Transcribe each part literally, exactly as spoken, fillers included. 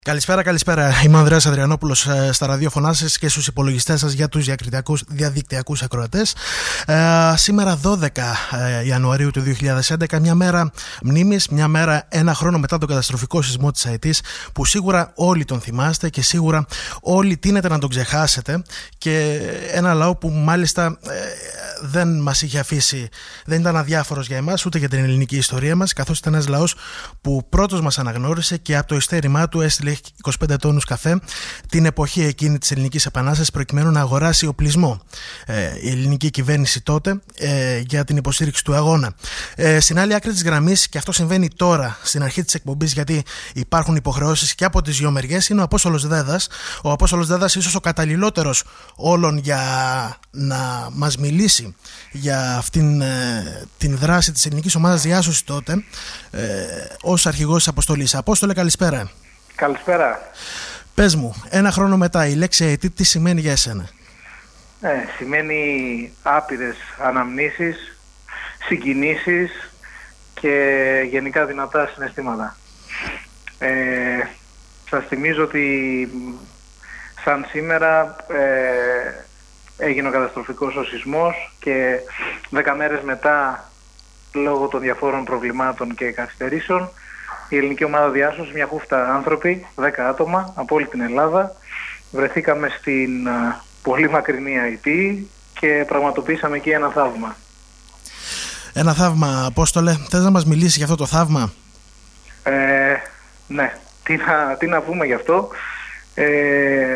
Καλησπέρα, καλησπέρα. Είμαι ο Ανδρέας Ανδριανόπουλος στα ραδιόφωνά σας και στους υπολογιστές σας για τους διαδικτυακούς ακροατές. Ε, σήμερα δώδεκα Ιανουαρίου του δύο χιλιάδες έντεκα, μια μέρα μνήμης, μια μέρα ένα χρόνο μετά τον καταστροφικό σεισμό της Αιτής, που σίγουρα όλοι τον θυμάστε και σίγουρα όλοι τείνετε να τον ξεχάσετε, και ένα λαό που μάλιστα ε, δεν μας είχε αφήσει, δεν ήταν αδιάφορος για εμάς ούτε για την ελληνική ιστορία μας, καθώς ήταν ένας λαός που πρώτος μας αναγνώρισε και από το ειστέρημά του έστειλε είκοσι πέντε τόνους καφέ την εποχή εκείνη της Ελληνικής Επανάστασης, προκειμένου να αγοράσει οπλισμό ε, η ελληνική κυβέρνηση τότε ε, για την υποστήριξη του αγώνα. Ε, στην άλλη άκρη της γραμμής, και αυτό συμβαίνει τώρα στην αρχή της εκπομπής, γιατί υπάρχουν υποχρεώσεις και από τις δύο μεριές, είναι ο Απόστολος Δέδας. Ο Απόστολος Δέδας, ίσως ο καταλληλότερος όλων για να μας μιλήσει για αυτήν ε, την δράση της ελληνικής ομάδας διάσωσης τότε, ε, ως αρχηγός της αποστολής. Απόστολε, καλησπέρα. Καλησπέρα. Πες μου, ένα χρόνο μετά, η λέξη Αιτή τι σημαίνει για εσένα? Ε, σημαίνει άπειρες αναμνήσεις, συγκινήσεις και γενικά δυνατά συναισθήματα. Ε, σας θυμίζω ότι σαν σήμερα ε, έγινε ο καταστροφικός ο σεισμός και δέκα μέρες μετά, λόγω των διαφόρων προβλημάτων και καθυστερήσεων, η ελληνική ομάδα διάσωσης, μια χούφτα άνθρωποι, δέκα άτομα από όλη την Ελλάδα, βρεθήκαμε στην α, πολύ μακρινή Αιτή και πραγματοποιήσαμε εκεί ένα θαύμα. Ένα θαύμα, Απόστολε. Θες να μας μιλήσεις για αυτό το θαύμα? Ε, ναι, τι να, τι να πούμε γι' αυτό. Ε,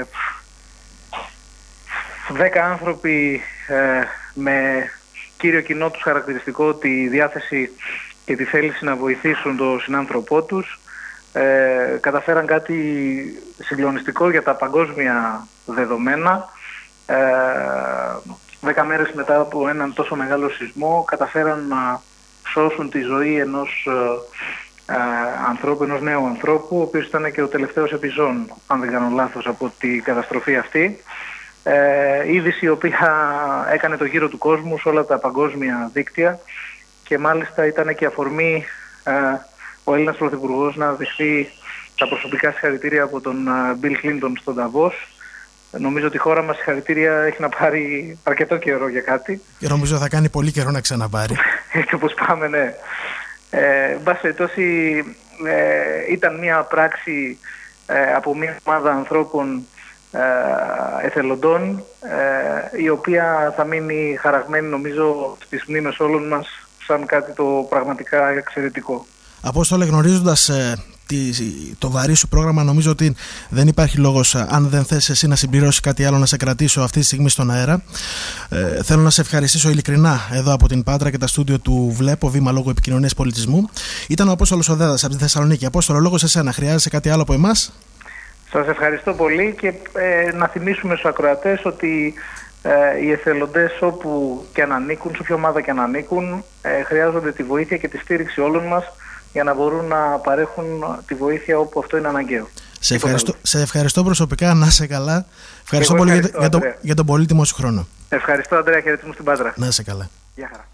δέκα άνθρωποι ε, με κύριο κοινό τους χαρακτηριστικό τη διάθεση και τη θέληση να βοηθήσουν τον συνάνθρωπό τους, ε, καταφέραν κάτι συγκλονιστικό για τα παγκόσμια δεδομένα. Ε, δέκα μέρες μετά από έναν τόσο μεγάλο σεισμό καταφέραν να σώσουν τη ζωή ενός ε, ε, ανθρώπου, ενός νέου ανθρώπου, ο οποίος ήταν και ο τελευταίος επιζών, αν δεν κάνω λάθος, από την καταστροφή αυτή. Ε, είδηση η οποία έκανε το γύρο του κόσμου σε όλα τα παγκόσμια δίκτυα, και μάλιστα ήταν και αφορμή ε, ο Έλληνας Πρωθυπουργός να δεχθεί τα προσωπικά συγχαρητήρια από τον Μπιλ Κλίντον στον Νταβός. Νομίζω ότι η χώρα μας συγχαρητήρια έχει να πάρει αρκετό καιρό για κάτι. Και νομίζω θα κάνει πολύ καιρό να ξαναπάρει. Έτσι όπως πάμε, ναι. Ε, μπας περιπτώσει, ε, ήταν μια πράξη ε, από μια ομάδα ανθρώπων ε, εθελοντών, ε, η οποία θα μείνει χαραγμένη, νομίζω, στις μνήμες όλων μας σαν κάτι το πραγματικά εξαιρετικό. Απόστολε, γνωρίζοντας ε, τη, το βαρύ σου πρόγραμμα, νομίζω ότι δεν υπάρχει λόγος, αν δεν θες εσύ να συμπληρώσεις κάτι άλλο, να σε κρατήσω αυτή τη στιγμή στον αέρα. Ε, θέλω να σε ευχαριστήσω ειλικρινά εδώ από την Πάτρα και τα στούντιο του Βλέπω, Βήμα Λόγου Επικοινωνίας Πολιτισμού. Ήταν ο Απόστολος ο Δέδας από τη Θεσσαλονίκη. Απόστολο, λόγος εσένα. Χρειάζεσαι κάτι άλλο από εμάς? Σας ευχαριστώ πολύ, και ε, να θυμίσουμε στους ακροατές ότι Ε, οι εθελοντές, όπου και αν ανήκουν, σε ποια ομάδα και αν ανήκουν, ε, χρειάζονται τη βοήθεια και τη στήριξη όλων μας για να μπορούν να παρέχουν τη βοήθεια όπου αυτό είναι αναγκαίο. Σε ευχαριστώ, σε ευχαριστώ προσωπικά, να είσαι καλά. Ευχαριστώ πολύ ευχαριστώ, για, για, το, για τον πολύτιμο σου χρόνο. Ευχαριστώ, Ανδρέα, χαιρετισμού στην Πάτρα. Να είσαι καλά. Γεια χαρά.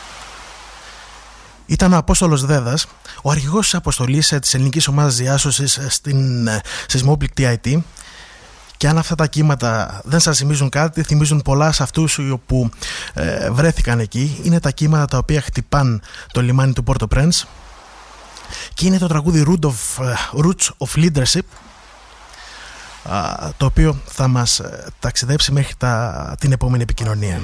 Ήταν ο Απόστολος Δέδας, ο αρχηγός της αποστολής της ελληνικής ομάδας διάσωσης στην σεισμόπληκτη Αιτή. Και αν αυτά τα κύματα δεν σας θυμίζουν κάτι, θυμίζουν πολλά σε αυτούς που ε, βρέθηκαν εκεί. Είναι τα κύματα τα οποία χτυπάν το λιμάνι του Πόρτο Πρένς, και είναι το τραγούδι Roots of Leadership, το οποίο θα μας ταξιδέψει μέχρι τα, την επόμενη επικοινωνία.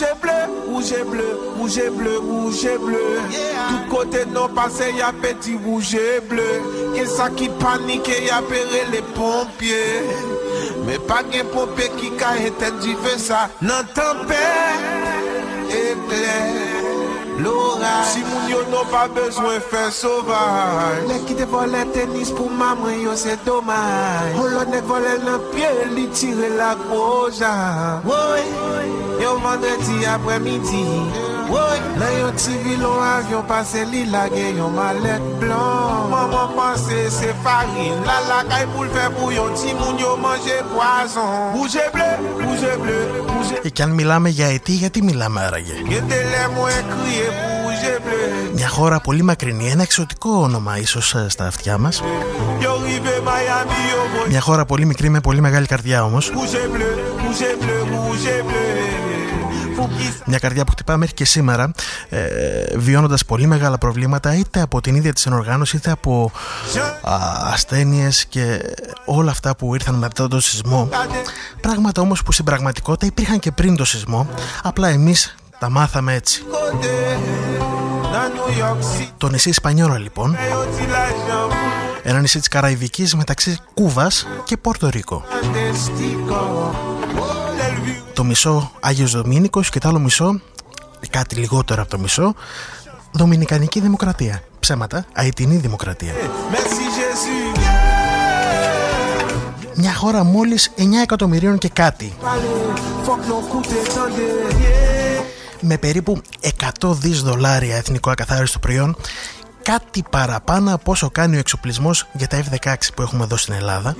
Mais pas qu'un pompier qui a été du feu ça. N'entend pas éclair l'orage. Si mon yo n'a pas besoin faire sauvage. Les qui te volent tennis pour maman yo c'est dommage. On l'a ne volé le pied, lui tirer la gauche. Oui, yo vendredi après-midi. Oui, là yon civil en avion passé li la gueule yon mallette blanc. Maman pense c'est farine. La la caille pour le faire bouillon. Ti moun yo manger poison. Bouge bleu, bouge bleu, bouge. Και αν μιλάμε για Αιτή, γιατί μιλάμε άραγε? Γιατί les moins crier bouge Μια χώρα πολύ μακρινή, ένα εξωτικό όνομα ίσως στα αυτιά μας. Μια χώρα πολύ μικρή με πολύ μεγάλη καρδιά όμως. Μια καρδιά που χτυπά μέχρι και σήμερα, ε, βιώνοντας πολύ μεγάλα προβλήματα, είτε από την ίδια της ενοργάνωση, είτε από α, ασθένειες και όλα αυτά που ήρθαν μετά τον σεισμό. Πράγματα όμως που στην πραγματικότητα υπήρχαν και πριν το σεισμό, απλά εμείς τα μάθαμε έτσι. Το νησί Ισπανιόλα λοιπόν, ένα νησί της Καραϊβικής μεταξύ Κούβας και Πόρτο Ρίκο. Το μισό Άγιος Δομήνικος και το άλλο μισό, κάτι λιγότερο από το μισό, Δομινικανική Δημοκρατία. Ψέματα, Αιτινή Δημοκρατία. Μια χώρα μόλις εννιά εκατομμυρίων και κάτι, με περίπου εκατό δισεκατομμύρια δολάρια εθνικό ακαθάριστο προϊόν, κάτι παραπάνω από όσο κάνει ο εξοπλισμός για τα εφ δεκαέξι που έχουμε εδώ στην Ελλάδα.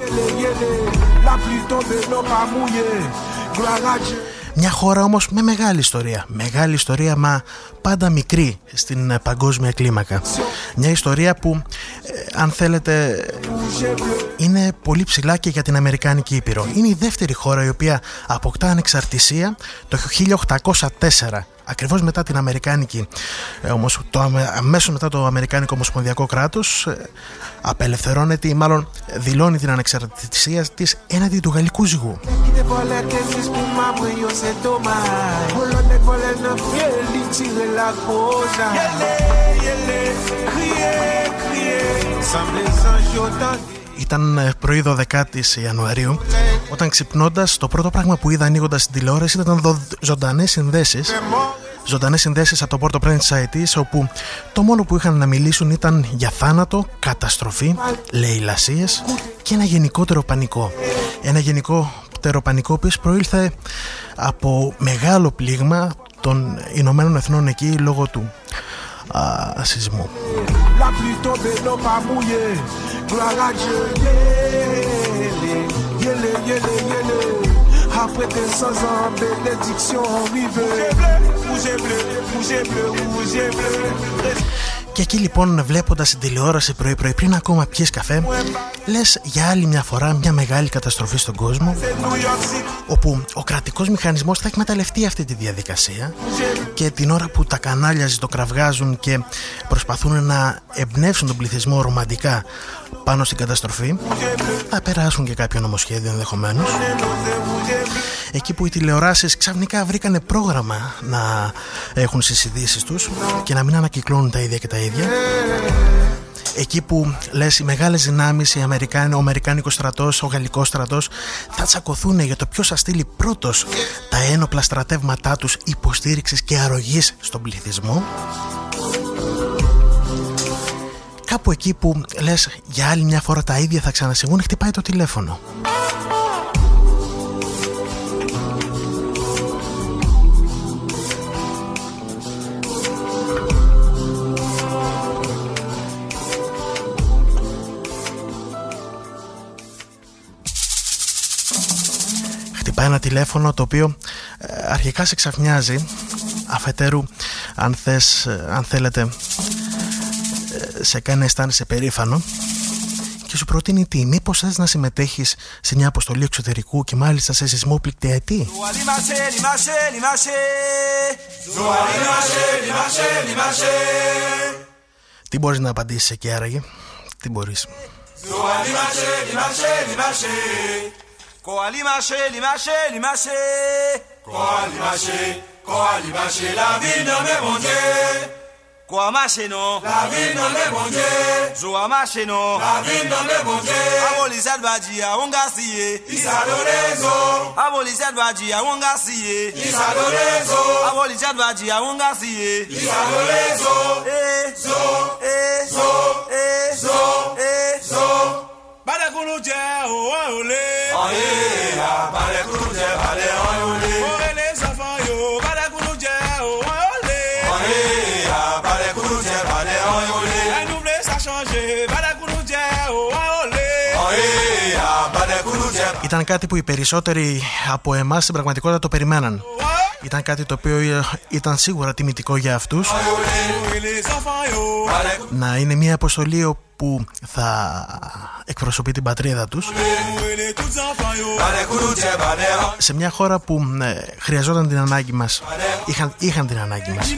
Μια χώρα όμως με μεγάλη ιστορία. Μεγάλη ιστορία, μα πάντα μικρή στην παγκόσμια κλίμακα. Μια ιστορία που, ε, αν θέλετε, είναι πολύ ψηλά και για την Αμερικάνικη Ήπειρο. Είναι η δεύτερη χώρα η οποία αποκτά ανεξαρτησία το χίλια οκτακόσια τέσσερα. Ακριβώς μετά την Αμερικάνικη, ε, όμως το, αμέσως μετά το Αμερικάνικο Ομοσπονδιακό κράτος, ε, απελευθερώνεται ή μάλλον δηλώνει την ανεξαρτησία της έναντι του γαλλικού ζυγού. Ήταν πρωί δωδεκάτης Ιανουαρίου, όταν ξυπνώντας το πρώτο πράγμα που είδα ανοίγοντας την τηλεόραση ήταν ζωντανές συνδέσεις. Ζωντανές συνδέσεις από το Πόρτο Πρέντε της Αιτής, όπου το μόνο που είχαν να μιλήσουν ήταν για θάνατο, καταστροφή, λαιλασίες και ένα γενικότερο πανικό. Ένα γενικότερο πανικό που προήλθε από μεγάλο πλήγμα των Ηνωμένων Εθνών εκεί λόγω του α, σεισμού. Και εκεί λοιπόν, βλέποντας την τηλεόραση πρωί-πρωί πριν ακόμα πιείς καφέ, λες για άλλη μια φορά μια μεγάλη καταστροφή στον κόσμο, όπου ο κρατικός μηχανισμός θα εκμεταλλευτεί αυτή τη διαδικασία και την ώρα που τα κανάλια ζητοκραυγάζουν και προσπαθούν να εμπνεύσουν τον πληθυσμό ρομαντικά πάνω στην καταστροφή, θα περάσουν και κάποιο νομοσχέδιο ενδεχομένως. Εκεί που οι τηλεοράσεις ξαφνικά βρήκανε πρόγραμμα να έχουν στις ειδήσεις τους και να μην ανακυκλώνουν τα ίδια και τα ίδια. Εκεί που λες οι μεγάλες δυνάμεις, οι Αμερικάνοι, ο Αμερικάνικος στρατός, ο Γαλλικός στρατός θα τσακωθούν για το ποιος θα στείλει πρώτος τα ένοπλα στρατεύματά τους υποστήριξης και αρρωγής στον πληθυσμό. Κάπου εκεί που λες για άλλη μια φορά τα ίδια θα ξανασυμβούν, χτυπάει το τηλέφωνο. Πάει ένα τηλέφωνο το οποίο ε, αρχικά σε ξαφνιάζει, αφετέρου αν θες, ε, αν θέλετε ε, σε κάνει να αισθάνεσαι περήφανο και σου προτείνει τι, μήπως θες να συμμετέχεις σε μια αποστολή εξωτερικού και μάλιστα σε σεισμόπληκτη Αιτή. Τι μπορείς να απαντήσεις εκεί άραγε, τι μπορείς? Koali marché, li marché, li marché. Koali marché, koali marché, la vie non est bon Dieu. Koa marché non, la vie non est bon Dieu. Zoa marché non, la vie non est bon Dieu. Abolizad baji a wongasiye, isadorezo. Abolizad baji a wongasiye, isadorezo. Abolizad baji a wongasiye, isadorezo. Eh, zo, eh, zo, eh, zo, eh, zo. Bale kunuje ole. Oye ya, bale kunuje bale ole. Oye les enfants yo, bale kunuje ole. Oye ya, bale kunuje bale ole. La nouvelle ça change, bale kunuje ole. Oye ya, bale kunuje. Ήταν κάτι που οι περισσότεροι από εμάς στην πραγματικότητα το περιμέναν. Ήταν κάτι το οποίο ήταν σίγουρα τιμητικό για αυτούς. Να είναι μια αποστολή που θα εκπροσωπεί την πατρίδα τους σε μια χώρα που ε, χρειαζόταν την ανάγκη μας. Είχαν, είχαν την ανάγκη μας.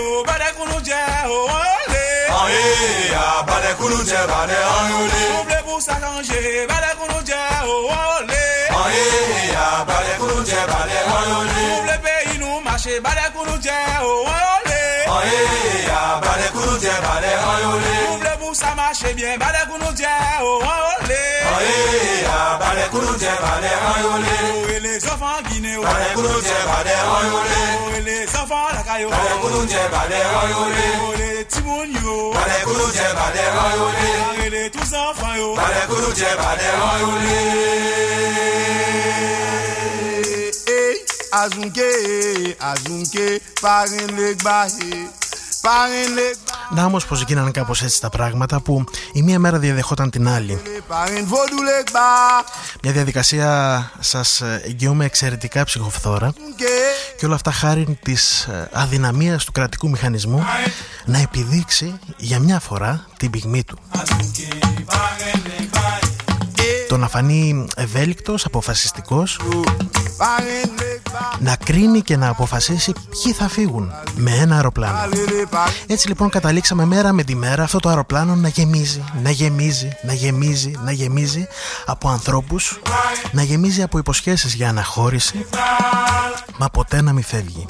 Ça marche bien, balai pour nous dire oh olé. Oh balai pour nous dire balai olé. Les enfants guinéens balai pour nous dire balai olé. Les enfants la caillou balai pour nous dire balai olé. Les timounio balai pour nous dire balai olé. Les tous enfants yo balai pour nous dire balai olé. Azunke azunke parin leg bahe. Να όμως πως γίνανε κάπως έτσι τα πράγματα, που η μία μέρα διαδεχόταν την άλλη. Μια διαδικασία σας εγγυώμαι εξαιρετικά ψυχοφθόρα, και όλα αυτά χάρη της αδυναμίας του κρατικού μηχανισμού να επιδείξει για μια φορά την πυγμή του. Το να φανεί ευέλικτος, αποφασιστικός, να κρίνει και να αποφασίσει ποιοι θα φύγουν με ένα αεροπλάνο. Έτσι λοιπόν καταλήξαμε μέρα με τη μέρα αυτό το αεροπλάνο να γεμίζει, να γεμίζει, να γεμίζει, να γεμίζει από ανθρώπους, να γεμίζει από υποσχέσεις για αναχώρηση, μα ποτέ να μην φεύγει.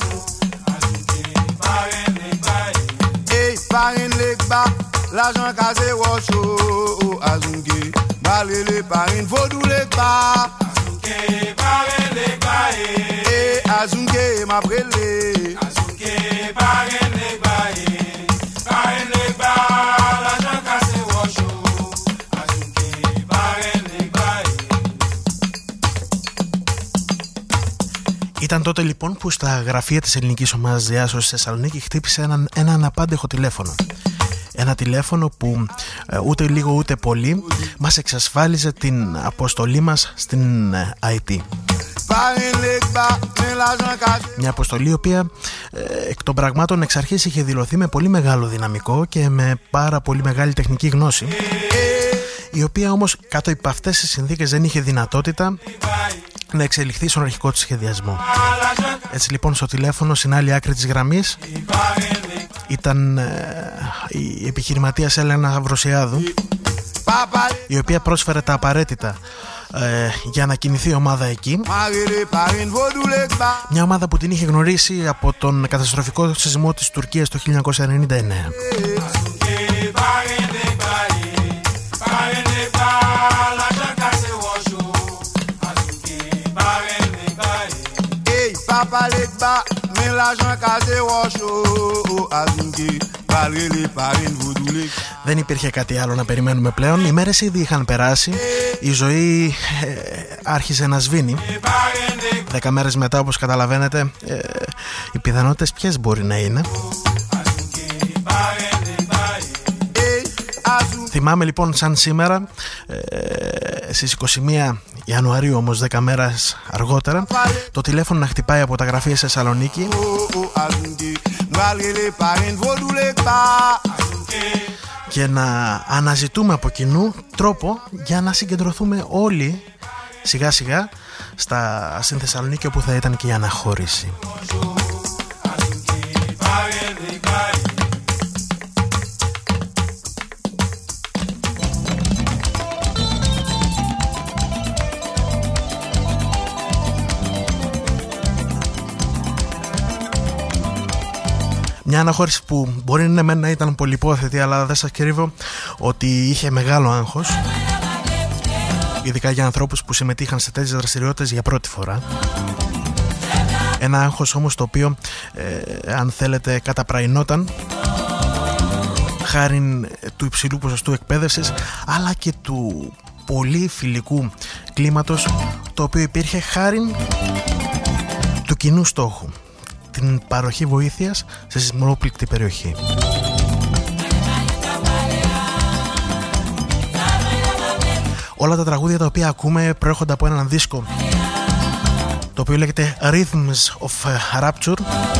Azunke ma brele Azunke paren leg bae paren leg ba la jan kase washo Azunke paren leg bae. Ήταν τότε λοιπόν που στα γραφεία της ελληνικής ομάδας διάσωσης στη Θεσσαλονίκη χτύπησε ένα, ένα αναπάντεχο τηλέφωνο. Ένα τηλέφωνο που ε, ούτε λίγο ούτε πολύ μας εξασφάλιζε την αποστολή μας στην ε, άι τι. Μια αποστολή η οποία ε, εκ των πραγμάτων εξ αρχής είχε δηλωθεί με πολύ μεγάλο δυναμικό και με πάρα πολύ μεγάλη τεχνική γνώση, η οποία όμως κάτω από αυτές τις συνθήκες δεν είχε δυνατότητα να εξελιχθεί στον αρχικό του σχεδιασμό. Έτσι λοιπόν στο τηλέφωνο στην άλλη άκρη της γραμμής ήταν ε, η επιχειρηματίας Έλενα Βροσιάδου, η οποία πρόσφερε τα απαραίτητα ε, για να κινηθεί η ομάδα εκεί. Μια ομάδα που την είχε γνωρίσει από τον καταστροφικό σεισμό της Τουρκίας το χίλια εννιακόσια ενενήντα εννέα. Δεν υπήρχε κάτι άλλο να περιμένουμε πλέον. Οι μέρες ήδη είχαν περάσει. Η ζωή ε, άρχισε να σβήνει. Δέκα μέρες μετά, όπως καταλαβαίνετε, ε, οι πιθανότητες ποιες μπορεί να είναι. Θυμάμαι λοιπόν σαν σήμερα ε, στις είκοσι μία Ιανουαρίου, όμως δέκα μέρες αργότερα, το τηλέφωνο να χτυπάει από τα γραφεία σε Θεσσαλονίκη και να αναζητούμε από κοινού τρόπο για να συγκεντρωθούμε όλοι σιγά σιγά στα, στην Θεσσαλονίκη, όπου θα ήταν και η αναχώρηση. Μια αναχώρηση που μπορεί ναι, να ήταν πολυπόθετη, αλλά δεν σας κρύβω ότι είχε μεγάλο άγχος, ειδικά για ανθρώπους που συμμετείχαν σε τέτοιες δραστηριότητες για πρώτη φορά. Ένα άγχος όμως το οποίο, ε, αν θέλετε, καταπραϊνόταν χάριν του υψηλού ποσοστού εκπαίδευσης, αλλά και του πολύ φιλικού κλίματος το οποίο υπήρχε χάριν του κοινού στόχου, την παροχή βοήθειας σε σεισμόπληκτη περιοχή. Όλα τα τραγούδια τα οποία ακούμε προέρχονται από έναν δίσκο το οποίο λέγεται Rhythms of Rapture.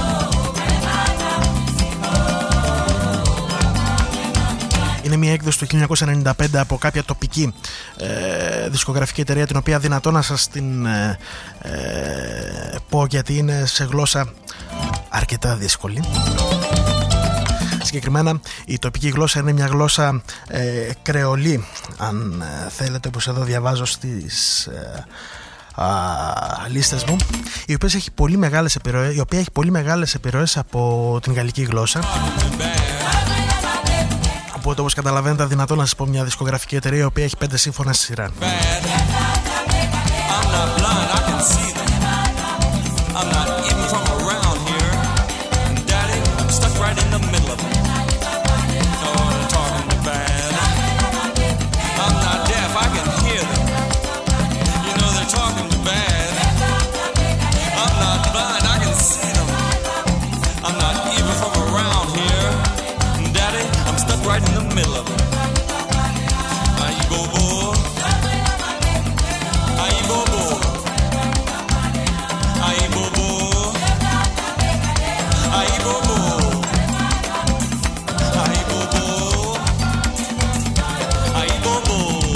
Είναι μια έκδοση του χίλια εννιακόσια ενενήντα πέντε από κάποια τοπική ε, δισκογραφική εταιρεία, την οποία δυνατό να σας την ε, ε, πω, γιατί είναι σε γλώσσα αρκετά δύσκολη. Συγκεκριμένα η τοπική γλώσσα είναι μια γλώσσα ε, κρεολή, αν ε, θέλετε, όπως εδώ διαβάζω στις ε, α, λίστες μου, η οποία έχει πολύ μεγάλες επιρροές, η οποία έχει πολύ μεγάλες επιρροές από την γαλλική γλώσσα. Οπότε, όπως καταλαβαίνετε, δυνατόν να σας πω μια δισκογραφική εταιρεία η οποία έχει πέντε σύμφωνα στη σειρά. Right in the middle of it. How you go, boy? How you go, boy? How you go, boy? How you go, boy? How you go, boy? How you go, boy?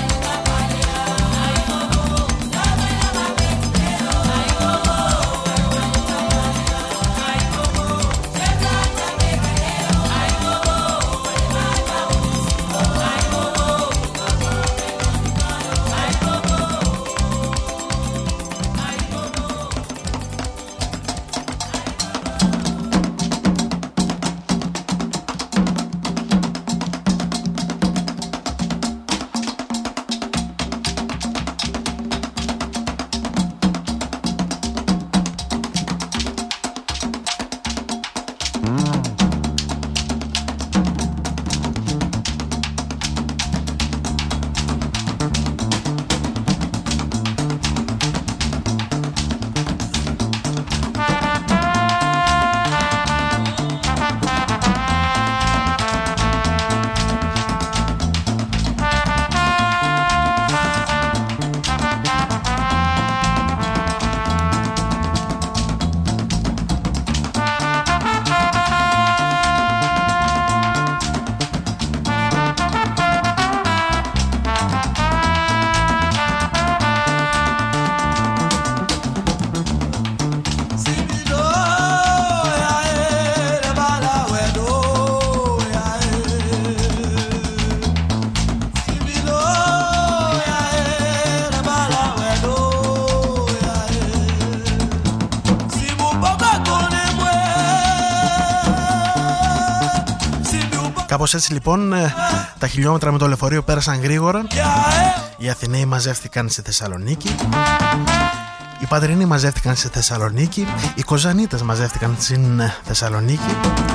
Κάπως έτσι λοιπόν τα χιλιόμετρα με το λεωφορείο πέρασαν γρήγορα. Οι Αθηναίοι μαζεύτηκαν στη Θεσσαλονίκη, οι Πατρινοί μαζεύτηκαν στη Θεσσαλονίκη, οι Κοζανίτες μαζεύτηκαν στην Θεσσαλονίκη,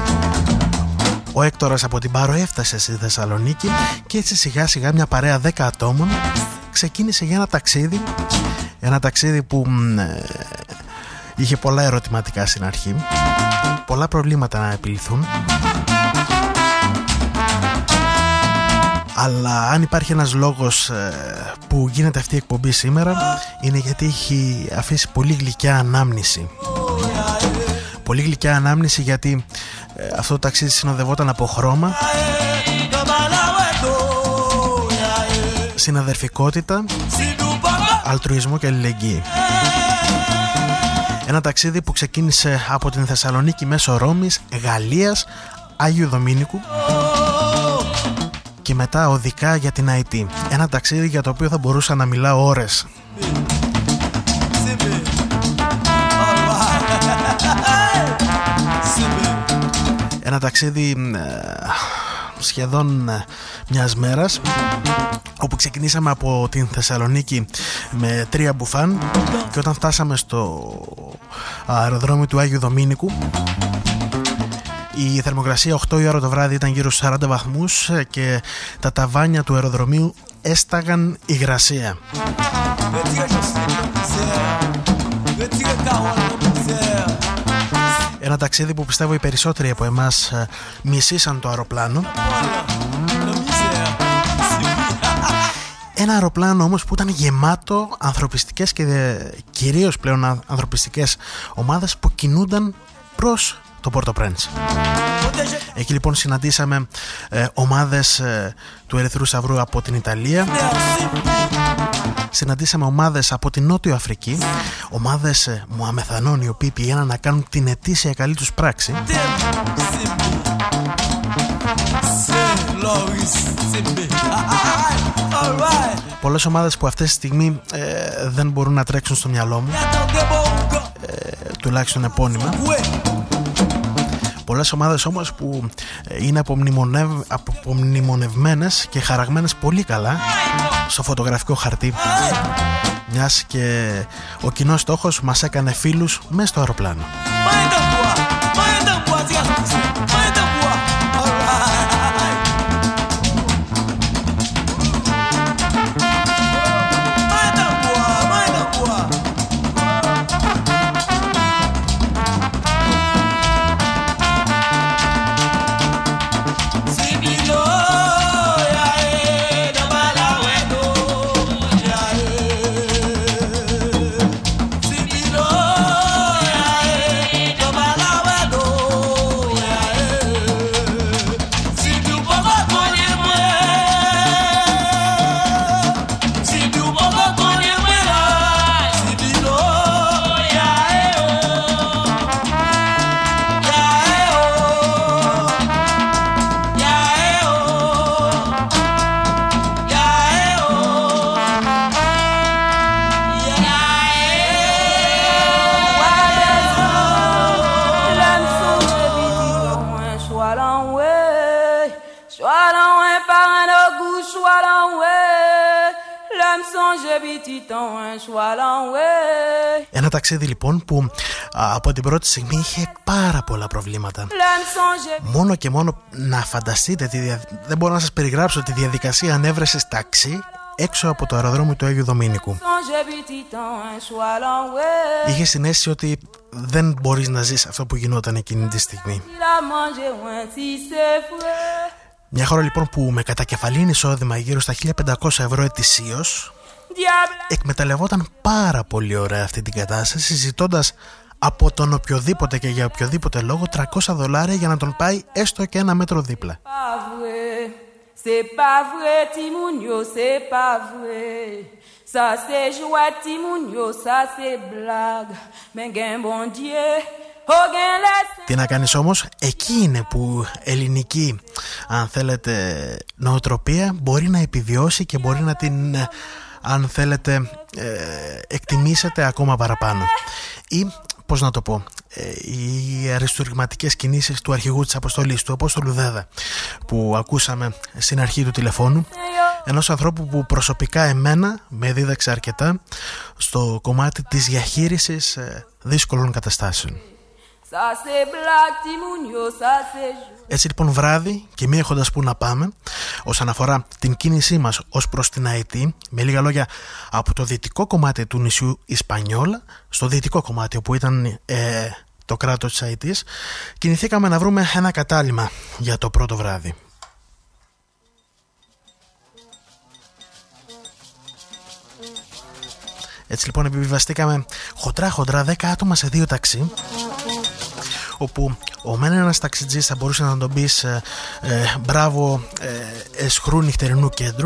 ο Έκτορας από την Πάρο έφτασε στη Θεσσαλονίκη και έτσι σιγά σιγά μια παρέα δέκα ατόμων ξεκίνησε για ένα ταξίδι. Ένα ταξίδι που ε, είχε πολλά ερωτηματικά στην αρχή, πολλά προβλήματα να επιληθούν. Αλλά αν υπάρχει ένας λόγος ε, που γίνεται αυτή η εκπομπή σήμερα, είναι γιατί έχει αφήσει πολύ γλυκιά ανάμνηση. Πολύ γλυκιά ανάμνηση, γιατί ε, αυτό το ταξίδι συνοδευόταν από χρώμα, συναδερφικότητα, αλτρουισμό και αλληλεγγύη. Ένα ταξίδι που ξεκίνησε από την Θεσσαλονίκη μέσω Ρώμης, Γαλλίας, Άγιου Δομήνικου και μετά οδικά για την Αϊτή. Ένα ταξίδι για το οποίο θα μπορούσα να μιλάω ώρες. Ένα ταξίδι ε, σχεδόν ε, μιας μέρας, όπου ξεκινήσαμε από την Θεσσαλονίκη με τρία μπουφάν και όταν φτάσαμε στο αεροδρόμιο του Άγιου Δομήνικου, η θερμοκρασία οκτώ η ώρα το βράδυ ήταν γύρω στους σαράντα βαθμούς και τα ταβάνια του αεροδρομίου έσταγαν υγρασία. Ένα ταξίδι που πιστεύω οι περισσότεροι από εμάς μισήσαν το αεροπλάνο. Ένα αεροπλάνο όμως που ήταν γεμάτο ανθρωπιστικές και κυρίως πλέον ανθρωπιστικές ομάδες που κινούνταν προς το Πόρτο Πρένς. Εκεί λοιπόν συναντήσαμε ε, ομάδες ε, του Ερυθρού Σταυρού από την Ιταλία. Συναντήσαμε ομάδες από την Νότιο Αφρική, ομάδες ε, Μουαμεθανών οι οποίοι πηγαίναν να κάνουν την ετήσια καλή τους πράξη. Πολλές ομάδες που αυτή τη στιγμή ε, δεν μπορούν να τρέξουν στο μυαλό μου, ε, τουλάχιστον επώνυμα. Πολλές ομάδες όμως που είναι απομνημονευ... απομνημονευμένες και χαραγμένες πολύ καλά στο φωτογραφικό χαρτί, μιας και ο κοινός στόχος μας έκανε φίλους μέσα στο αεροπλάνο. Ένα ταξίδι λοιπόν που α, από την πρώτη στιγμή είχε πάρα πολλά προβλήματα. Μόνο και μόνο να φανταστείτε τη δια... δεν μπορώ να σας περιγράψω τη διαδικασία ανέβρεσης ταξί έξω από το αεροδρόμιο του Αγίου Δομήνικου. Είχε συναίσθηση ότι δεν μπορείς να ζεις αυτό που γινόταν εκείνη τη στιγμή. Μια χώρα λοιπόν που με κατακεφαλήν εισόδημα γύρω στα χίλια πεντακόσια ευρώ ετησίως εκμεταλλευόταν πάρα πολύ ωραία αυτή την κατάσταση, συζητώντας από τον οποιοδήποτε και για οποιοδήποτε λόγο τριακόσια δολάρια για να τον πάει έστω και ένα μέτρο δίπλα. Τι να κάνεις όμως, εκεί είναι που ελληνική, αν θέλετε, νοοτροπία μπορεί να επιβιώσει και μπορεί να την, αν θέλετε, ε, εκτιμήσετε ακόμα παραπάνω. Ή, πώς να το πω, ε, οι αριστουργηματικές κινήσεις του αρχηγού της αποστολής, του Απόστολου Δέδα, που ακούσαμε στην αρχή του τηλεφώνου, ενός ανθρώπου που προσωπικά εμένα με δίδαξε αρκετά στο κομμάτι της διαχείρισης ε, δύσκολων καταστάσεων. Έτσι λοιπόν βράδυ και μη έχοντας που να πάμε, όσον αφορά την κίνησή μας ως προς την Αϊτή, με λίγα λόγια από το δυτικό κομμάτι του νησιού Ισπανιόλα στο δυτικό κομμάτι όπου ήταν ε, το κράτος της Αϊτής, κινηθήκαμε να βρούμε ένα κατάλημα για το πρώτο βράδυ. Έτσι λοιπόν επιβιβαστήκαμε χοντρά χοντρά δέκα άτομα σε δύο ταξί, όπου ο μεν ένας ταξιτζής θα μπορούσε να τον πεις ε, ε, μπράβο ε, εσχρού νυχτερινού κέντρου,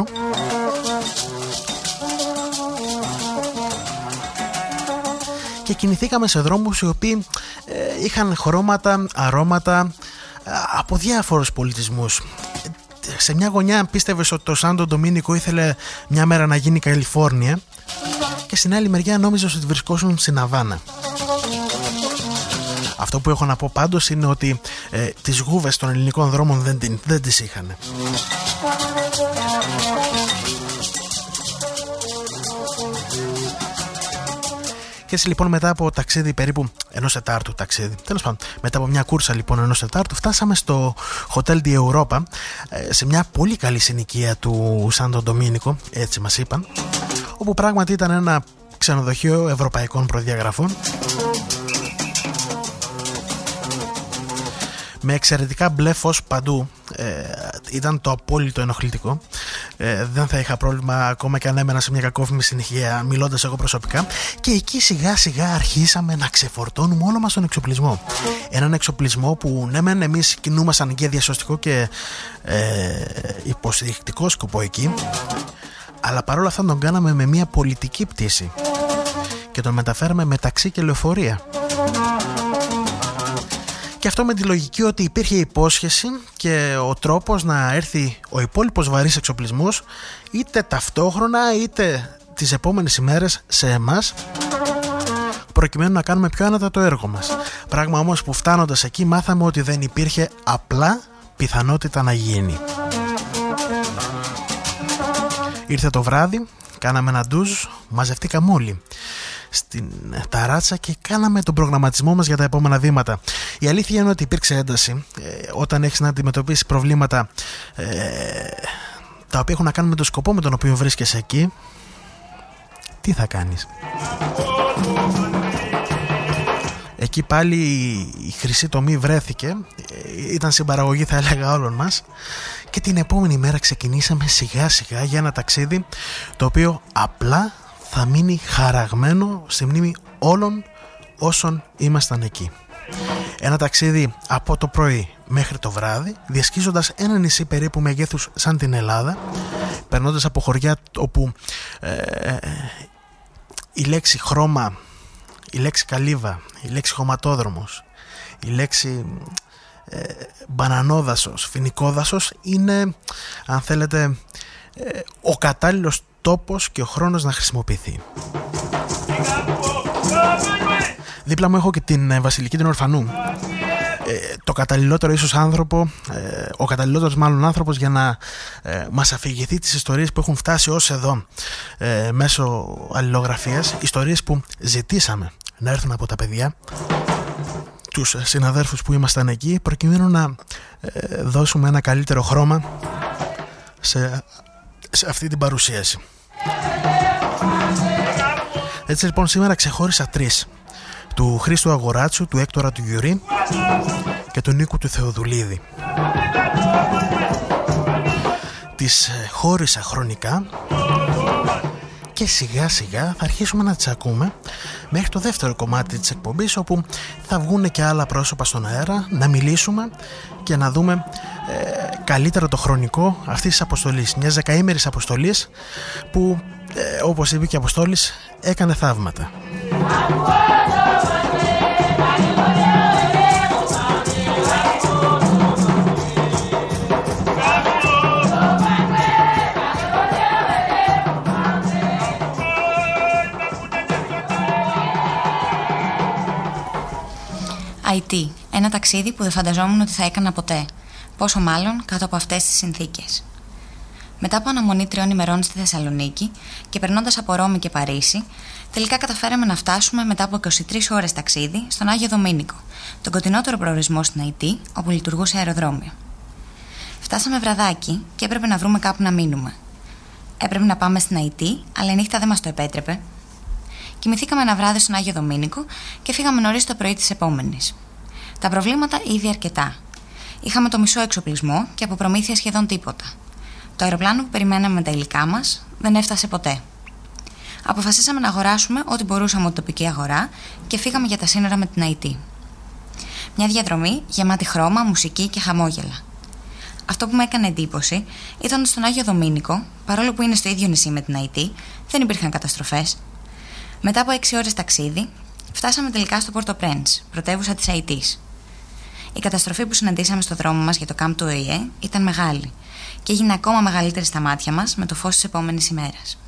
και κινηθήκαμε σε δρόμους οι οποίοι ε, είχαν χρώματα, αρώματα ε, από διάφορους πολιτισμούς. Σε μια γωνιά πίστευες ότι το Σάντο Ντομίνικο ήθελε μια μέρα να γίνει Καλιφόρνια, και στην άλλη μεριά νόμιζες ότι βρισκόσουν στην Αβάνα. Αυτό που έχω να πω πάντως είναι ότι ε, τις γούβες των ελληνικών δρόμων δεν, την, δεν τις είχαν. Και έτσι λοιπόν μετά από ταξίδι περίπου ενός τετάρτου ταξίδι, τέλος πάντων, μετά από μια κούρσα λοιπόν ενός τετάρτου, φτάσαμε στο Hotel di Europa, σε μια πολύ καλή συνοικία του Σάντο Ντομίνικο, έτσι μας είπαν, όπου πράγματι ήταν ένα ξενοδοχείο ευρωπαϊκών προδιαγραφών, με εξαιρετικά μπλε φως παντού. Ε, ήταν το απόλυτο ενοχλητικό. ε, δεν θα είχα πρόβλημα ακόμα και αν έμενα σε μια κακόφημη συνεχεία μιλώντας εγώ προσωπικά. Και εκεί σιγά σιγά αρχίσαμε να ξεφορτώνουμε όλο μας τον εξοπλισμό. Έναν εξοπλισμό που ναι μεν εμείς κινούμασταν για διασωστικό και ε, υποστηρικτικό σκοπό εκεί, αλλά παρόλα αυτά τον κάναμε με μια πολιτική πτήση και τον μεταφέραμε με ταξί και λεωφορεία. Και αυτό με τη λογική ότι υπήρχε υπόσχεση και ο τρόπος να έρθει ο υπόλοιπος βαρύς εξοπλισμός είτε ταυτόχρονα είτε τις επόμενες ημέρες σε εμάς, προκειμένου να κάνουμε πιο άνετα το έργο μας. Πράγμα όμως που φτάνοντας εκεί μάθαμε ότι δεν υπήρχε απλά πιθανότητα να γίνει. Ήρθε το βράδυ, κάναμε ένα ντουζ, μαζευτήκαμε όλοι στην ταράτσα και κάναμε τον προγραμματισμό μας για τα επόμενα βήματα. Η αλήθεια είναι ότι υπήρξε ένταση ε, όταν έχεις να αντιμετωπίσεις προβλήματα ε, τα οποία έχουν να κάνουν με τον σκοπό με τον οποίο βρίσκεσαι εκεί. Τι θα κάνεις? Εκεί πάλι η χρυσή τομή βρέθηκε, ήταν συμπαραγωγή θα έλεγα όλων μας, και την επόμενη μέρα ξεκινήσαμε σιγά σιγά για ένα ταξίδι το οποίο απλά θα μείνει χαραγμένο στη μνήμη όλων όσων ήμασταν εκεί. Ένα ταξίδι από το πρωί μέχρι το βράδυ, διασχίζοντας ένα νησί περίπου μεγέθους σαν την Ελλάδα, περνώντας από χωριά όπου ε, ε, η λέξη χρώμα, η λέξη καλύβα, η λέξη χωματόδρομος, η λέξη ε, μπανανόδασος, φοινικόδασος είναι, αν θέλετε, ε, ο κατάλληλος τόπος και ο χρόνος να χρησιμοποιηθεί. Δίπλα μου έχω και την Βασιλική την Ορφανού, ε, το καταλληλότερο ίσως άνθρωπο, ε, ο καταλληλότερος μάλλον άνθρωπος για να ε, μας αφηγηθεί τις ιστορίες που έχουν φτάσει ως εδώ ε, μέσω αλληλογραφίας, ιστορίες που ζητήσαμε να έρθουν από τα παιδιά, τους συναδέρφους που ήμασταν εκεί, προκειμένου να ε, δώσουμε ένα καλύτερο χρώμα σε, σε αυτή την παρουσίαση. Έτσι λοιπόν σήμερα ξεχώρισα τρεις: του Χρήστου Αγοράτσου, του Έκτορα του Γιουρί και του Νίκου του Θεοδουλίδη. Τις χώρισα χρονικά και σιγά σιγά θα αρχίσουμε να τις ακούμε μέχρι το δεύτερο κομμάτι της εκπομπής, όπου θα βγουν και άλλα πρόσωπα στον αέρα να μιλήσουμε και να δούμε ε, καλύτερα το χρονικό αυτής της αποστολής, μιας δεκαήμερης αποστολής που ε, όπως είπε και ο Αποστόλης έκανε θαύματα. άι τι, ένα ταξίδι που δεν φανταζόμουν ότι θα έκανα ποτέ, πόσο μάλλον κάτω από αυτές τις συνθήκες. Μετά από αναμονή τριών ημερών στη Θεσσαλονίκη και περνώντας από Ρώμη και Παρίσι, τελικά καταφέραμε να φτάσουμε μετά από είκοσι τρεις ώρες ταξίδι στον Άγιο Δομήνικο, τον κοντινότερο προορισμό στην άι τι, όπου λειτουργούσε αεροδρόμιο. Φτάσαμε βραδάκι και έπρεπε να βρούμε κάπου να μείνουμε. Έπρεπε να πάμε στην άι τι, αλλά η νύχτα δεν μας το επέτρεπε. Κοιμηθήκαμε ένα βράδυ στον Άγιο Δομήνικο και φύγαμε νωρίς το πρωί της επόμενης. Τα προβλήματα ήδη αρκετά. Είχαμε το μισό εξοπλισμό και από προμήθεια σχεδόν τίποτα. Το αεροπλάνο που περιμέναμε με τα υλικά μας δεν έφτασε ποτέ. Αποφασίσαμε να αγοράσουμε ό,τι μπορούσαμε από την τοπική αγορά και φύγαμε για τα σύνορα με την άι τι. Μια διαδρομή γεμάτη χρώμα, μουσική και χαμόγελα. Αυτό που με έκανε εντύπωση ήταν ότι στον Άγιο Δομήνικο, παρόλο που είναι στο ίδιο νησί με την άι τι, δεν υπήρχαν καταστροφές. Μετά από έξι ώρες ταξίδι, φτάσαμε τελικά στο Πόρτο Πρέντς, πρωτεύουσα της άι τις. Η καταστροφή που συναντήσαμε στο δρόμο μας για το κάμπ του ο η ε ήταν μεγάλη και έγινε ακόμα μεγαλύτερη στα μάτια μας με το φως της επόμενης ημέρας.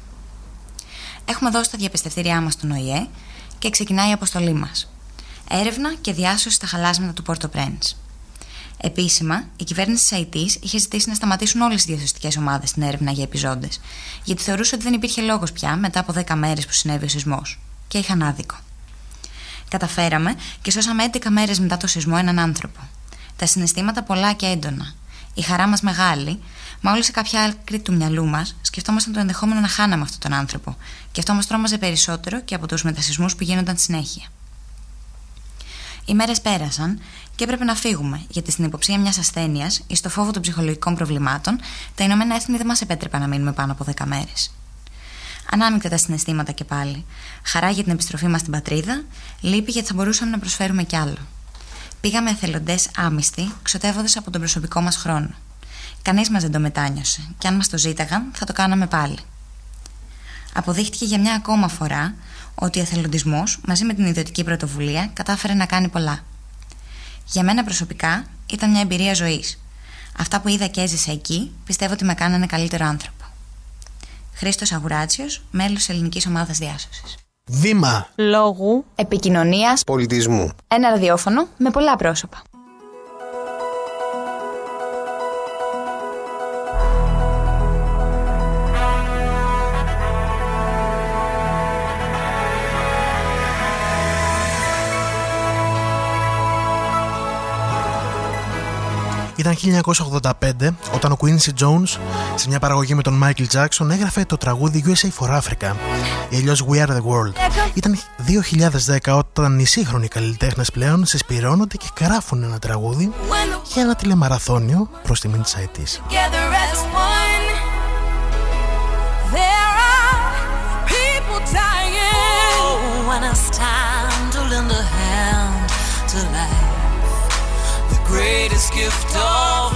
Έχουμε δώσει τα διαπιστευτήριά μας στον ο η ε και ξεκινάει η αποστολή μας. Έρευνα και διάσωση στα χαλάσματα του Πόρτο Πρέντς. Επίσημα, η κυβέρνηση της άι τις είχε ζητήσει να σταματήσουν όλες οι διασωστικές ομάδες στην έρευνα για επιζώντες, γιατί θεωρούσε ότι δεν υπήρχε λόγος πια μετά από δέκα μέρες που συνέβη ο σεισμός. Και είχαν άδικο. Καταφέραμε και σώσαμε έντεκα μέρες μετά το σεισμό έναν άνθρωπο. Τα συναισθήματα πολλά και έντονα. Η χαρά μας μεγάλη, μα όλοι σε κάποια άκρη του μυαλού μας σκεφτόμασταν το ενδεχόμενο να χάναμε αυτόν τον άνθρωπο, και αυτό μας τρόμαζε περισσότερο και από τους μετασεισμούς που γίνονταν συνέχεια. Οι μέρες πέρασαν και έπρεπε να φύγουμε, γιατί στην υποψία μιας ασθένειας ή στο φόβο των ψυχολογικών προβλημάτων, τα Ηνωμένα Έθνη δεν μας επέτρεπαν να μείνουμε πάνω από δέκα μέρες. Ανάμεικτα τα συναισθήματα και πάλι. Χαρά για την επιστροφή μας στην πατρίδα, λύπη γιατί θα μπορούσαμε να προσφέρουμε κι άλλο. Πήγαμε εθελοντές άμυστοι, ξοδεύοντας από τον προσωπικό μας χρόνο. Κανείς μας δεν το μετάνιωσε, και αν μας το ζήταγαν, θα το κάναμε πάλι. Αποδείχτηκε για μια ακόμα φορά ότι ο εθελοντισμός, μαζί με την ιδιωτική πρωτοβουλία, κατάφερε να κάνει πολλά. Για μένα προσωπικά ήταν μια εμπειρία ζωής. Αυτά που είδα και έζησα εκεί, πιστεύω ότι με κάνανε καλύτερο άνθρωπο. Χρήστος Αγουράτσιος, μέλος ελληνικής ομάδας διάσωσης. Βήμα λόγου, επικοινωνίας, πολιτισμού. Ένα ραδιόφωνο με πολλά πρόσωπα. Ήταν χίλια εννιακόσια ογδόντα πέντε όταν ο Quincy Jones σε μια παραγωγή με τον Michael Jackson έγραφε το τραγούδι γιου ες έι for Africa ή αλλιώς We Are The World. Ήταν δύο χιλιάδες δέκα όταν οι σύγχρονοι καλλιτέχνες πλέον συσπυρώνονται και γράφουν ένα τραγούδι για ένα τηλεμαραθώνιο προς τιμήν της ΑΕΤΗΣ. Greatest gift of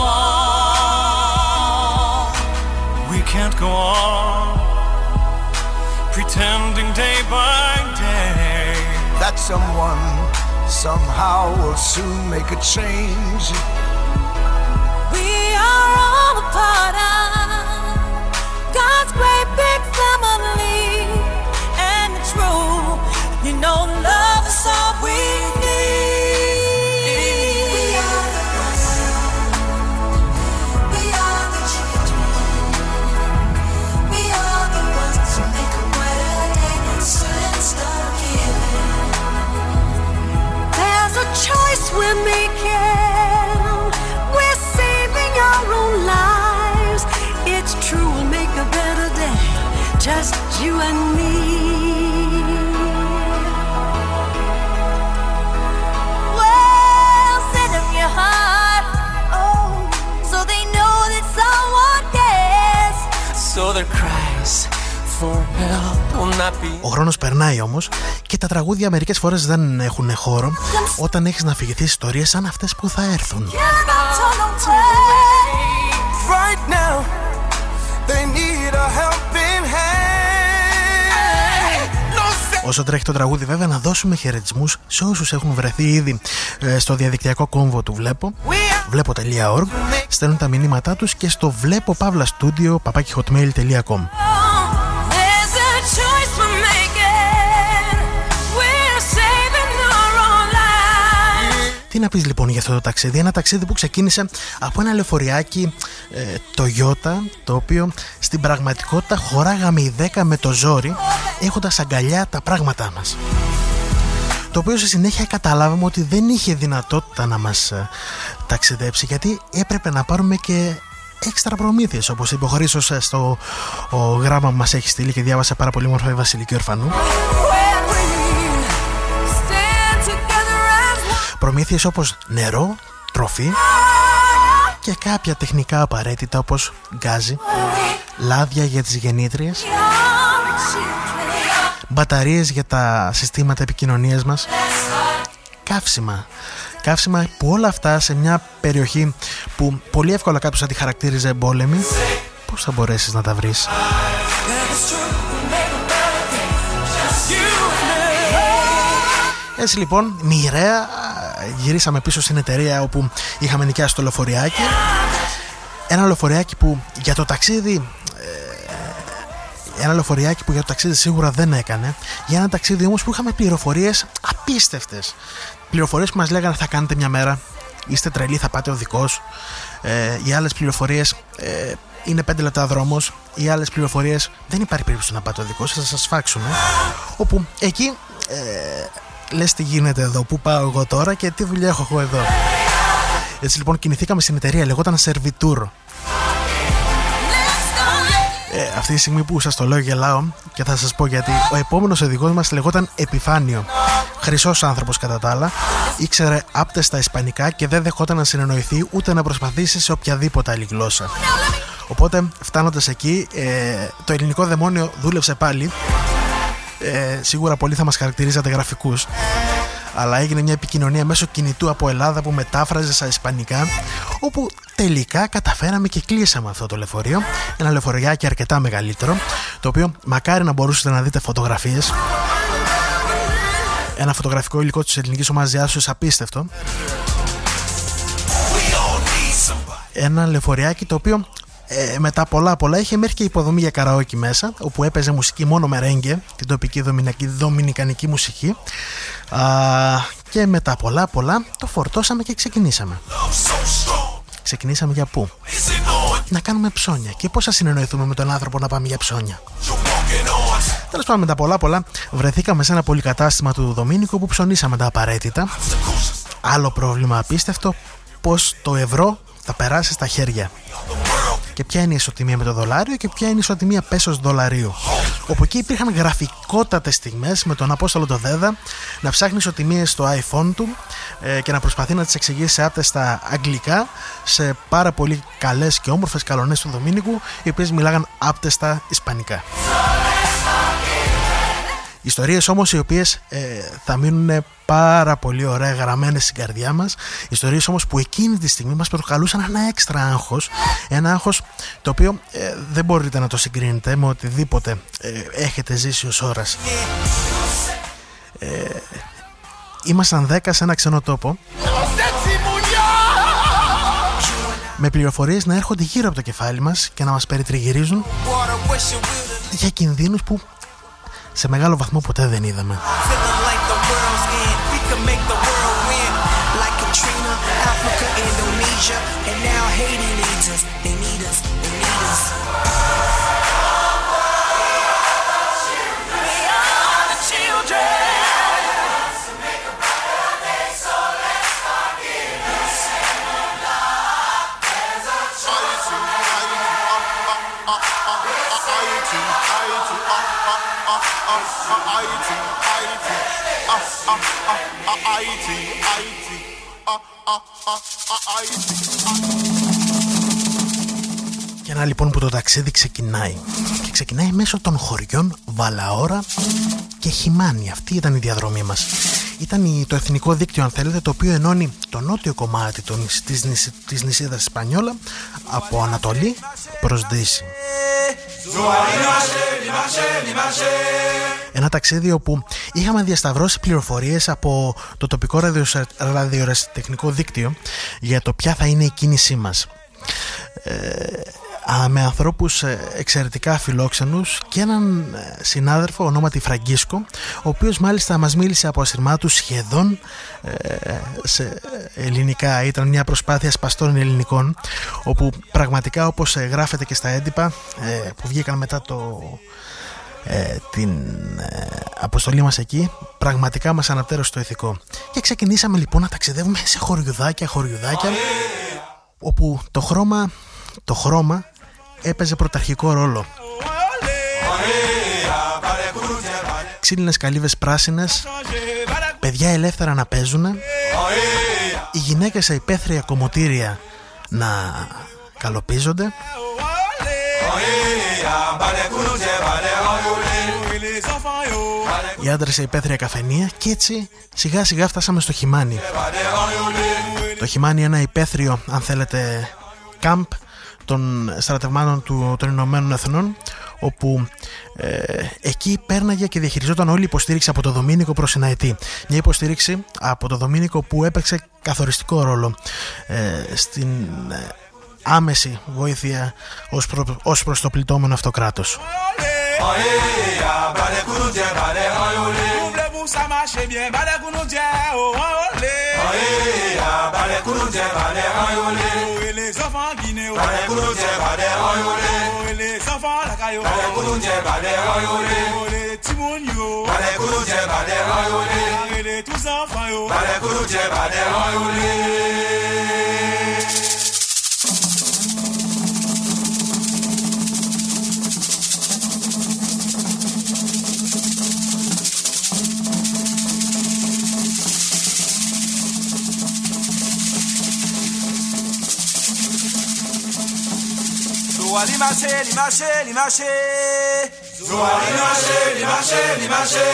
all. We can't go on pretending day by day that someone somehow will soon make a change. We are all a part of God's great big family, and it's true, you know, love is all we need. Choice we're making, we're saving our own lives. It's true, we'll make a better day, just you and me. Well, send them your heart, oh, so they know that someone cares. So their cries for help will not be. Ο χρόνος περνάει όμως και τα τραγούδια μερικές φορές δεν έχουν χώρο όταν έχεις να αφηγηθείς ιστορίες σαν αυτές που θα έρθουν. Όσο τρέχει το τραγούδι, βέβαια, να δώσουμε χαιρετισμούς σε όσους έχουν βρεθεί ήδη ε, στο διαδικτυακό κόμβο του Βλέπω, βλέπω τελεία org, στέλνουν τα μηνύματά τους και στο βλέπω παύλα στούντιο παπάκι hotmail τελεία com. Τι να πεις λοιπόν για αυτό το ταξίδι? Ένα ταξίδι που ξεκίνησε από ένα λεωφοριάκι ε, Toyota, το οποίο στην πραγματικότητα χωράγαμε οι δέκα με το ζόρι, έχοντας αγκαλιά τα πράγματά μας. Το οποίο στη συνέχεια καταλάβαμε ότι δεν είχε δυνατότητα να μας ε, ταξιδέψει, γιατί έπρεπε να πάρουμε και έξτρα προμήθειες, όπως είπε ο Χρήστος στο ο γράμμα που μας έχει στείλει και διάβασε πάρα πολύ μορφά η Βασιλική Ορφανού. Προμήθειες όπως νερό, τροφή και κάποια τεχνικά απαραίτητα όπως γκάζι, λάδια για τις γεννήτριες, μπαταρίες για τα συστήματα επικοινωνίας μας, καύσιμα. Καύσιμα που όλα αυτά σε μια περιοχή που πολύ εύκολα κάποιος θα τη χαρακτήριζε εμπόλεμη, πώς θα μπορέσεις να τα βρεις? Έτσι λοιπόν, μοιραία γυρίσαμε πίσω στην εταιρεία όπου είχαμε νοικιάσει το λεωφοριάκι. Ένα λεωφοριάκι που για το ταξίδι Ένα λεωφοριάκι που για το ταξίδι σίγουρα δεν έκανε. Για ένα ταξίδι όμως που είχαμε πληροφορίες απίστευτες. Πληροφορίες που μας λέγανε θα κάνετε μια μέρα, είστε τρελοί, θα πάτε οδικός. ε, Οι άλλες πληροφορίες ε, είναι πέντε λεπτά δρόμος. Οι άλλες πληροφορίες δεν υπάρχει περίπτωση να πάτε οδικός, θα σας φάξουν. Όπου εκεί ε, λες τι γίνεται εδώ, πού πάω εγώ τώρα και τι δουλειά έχω εγώ εδώ. Έτσι λοιπόν κινηθήκαμε στην εταιρεία, λεγόταν Servitour. Ε, αυτή τη στιγμή που σας το λέω γελάω και θα σας πω γιατί. Ο επόμενος οδηγός μας λεγόταν Επιφάνιο. Χρυσός άνθρωπος κατά τα άλλα. Ήξερε άπτεστα ισπανικά και δεν δεχόταν να συνεννοηθεί ούτε να προσπαθήσει σε οποιαδήποτε άλλη γλώσσα. Οπότε φτάνοντας εκεί, ε, το ελληνικό δαιμόνιο δούλεψε πάλι. Ε, σίγουρα πολλοί θα μας χαρακτηρίζατε γραφικούς, αλλά έγινε μια επικοινωνία μέσω κινητού από Ελλάδα που μετάφραζε στα ισπανικά, όπου τελικά καταφέραμε και κλείσαμε αυτό το λεωφορείο. Ένα λεωφοριάκι αρκετά μεγαλύτερο, το οποίο μακάρι να μπορούσατε να δείτε φωτογραφίες. Ένα φωτογραφικό υλικό της ελληνικής ομάδας διάσωσης απίστευτο. Ένα λεωφοριάκι το οποίο ε, μετά πολλά πολλά είχε μέχρι και υποδομή για καραόκι μέσα, όπου έπαιζε μουσική μόνο μερέγγε, την τοπική δομινικανική μουσική. Α, και μετά πολλά πολλά το φορτώσαμε και ξεκινήσαμε. Ξεκινήσαμε για πού? Να κάνουμε ψώνια. Και πώς θα συνεννοηθούμε με τον άνθρωπο να πάμε για ψώνια? Τέλος πάντων, μετά πολλά πολλά βρεθήκαμε σε ένα πολυκατάστημα του Δομήνικου που ψωνίσαμε τα απαραίτητα. Άλλο πρόβλημα απίστευτο, πως το ευρώ θα περάσει στα χέρια. Και ποια είναι η ισοτιμία με το δολάριο και ποια είναι η ισοτιμία πέσος δολαρίου. Όπου εκεί υπήρχαν γραφικότατες στιγμές με τον Απόστολο το Δέδα να ψάχνει ισοτιμίες στο iPhone του ε, και να προσπαθεί να τις εξηγήσει σε άπτεστα αγγλικά σε πάρα πολύ καλές και όμορφες καλονές του Δομήνικου, οι οποίες μιλάγαν άπτεστα ισπανικά. Ιστορίες όμως οι οποίες ε, θα μείνουν πάρα πολύ ωραία γραμμένες στην καρδιά μας. Ιστορίες όμως που εκείνη τη στιγμή μας προκαλούσαν ένα έξτρα άγχος. Ένα άγχος το οποίο ε, δεν μπορείτε να το συγκρίνετε με οτιδήποτε ε, έχετε ζήσει ως ώρας. Ε, ήμασταν δέκα σε ένα ξένο τόπο, με πληροφορίες να έρχονται γύρω από το κεφάλι μας και να μας περιτριγυρίζουν για κινδύνους που σε μεγάλο βαθμό ποτέ δεν είδαμε. Και να λοιπόν που το ταξίδι ξεκινάει και ξεκινάει μέσω των χωριών Βαλαώρα και Χιμάνι. Αυτή ήταν η διαδρομή μας. Ήταν το εθνικό δίκτυο, αν θέλετε, το οποίο ενώνει το νότιο κομμάτι της, νησι, της νησίδας Ισπανιόλα από Ανατολή προς Δύση. Ένα ταξίδι όπου είχαμε διασταυρώσει πληροφορίες από το τοπικό ραδιοερασιτεχνικό δίκτυο για το ποια θα είναι η κίνησή μας. Ε, με ανθρώπους εξαιρετικά φιλόξενους και έναν συνάδελφο ονόματι Φραγκίσκο, ο οποίος μάλιστα μας μίλησε από ασυρμά του σχεδόν ε, σε ελληνικά. Ήταν μια προσπάθεια σπαστών ελληνικών, όπου πραγματικά, όπως γράφεται και στα έντυπα ε, που βγήκαν μετά το, ε, την ε, αποστολή μας εκεί, πραγματικά μας αναπτέρωσε το ηθικό. Και ξεκινήσαμε λοιπόν να ταξιδεύουμε σε χωριουδάκια, χωριουδάκια όπου το χρώμα, το χρώμα έπαιζε πρωταρχικό ρόλο. Ξύλινες καλύβες πράσινες, παιδιά ελεύθερα να παίζουν, οι γυναίκες σε υπαίθρια κομμωτήρια να καλοπίζονται, οι άντρες σε υπαίθρια καφενεία, και έτσι σιγά σιγά φτάσαμε στο Χιμάνι. Το Χιμάνι, ένα υπαίθριο, αν θέλετε, κάμπ των στρατευμάτων του, των Ηνωμένων Εθνών, όπου ε, εκεί πέρναγε και διαχειριζόταν όλη η υποστήριξη από το Δομήνικο προς Συναϊτή. Μια υποστήριξη από το Δομήνικο που έπαιξε καθοριστικό ρόλο ε, στην ε, άμεση βοήθεια ως, προ, ως προς το πληττόμενο αυτοκράτος. Ça marche bien, balai kounoudje, oh olé. Oye, balai kounoudje, balai ayolé. Oh les enfants guinéens, balai kounoudje, balai ayolé. Oh les enfants lakayo, balai kounoudje, balai ayolé. Oh les timounio, balai kounoudje, balai ayolé. Oh les tous enfants yo, balai kounoudje, balai ayolé. Zoa limache, limache, limache. Zoa limache, limache, limache.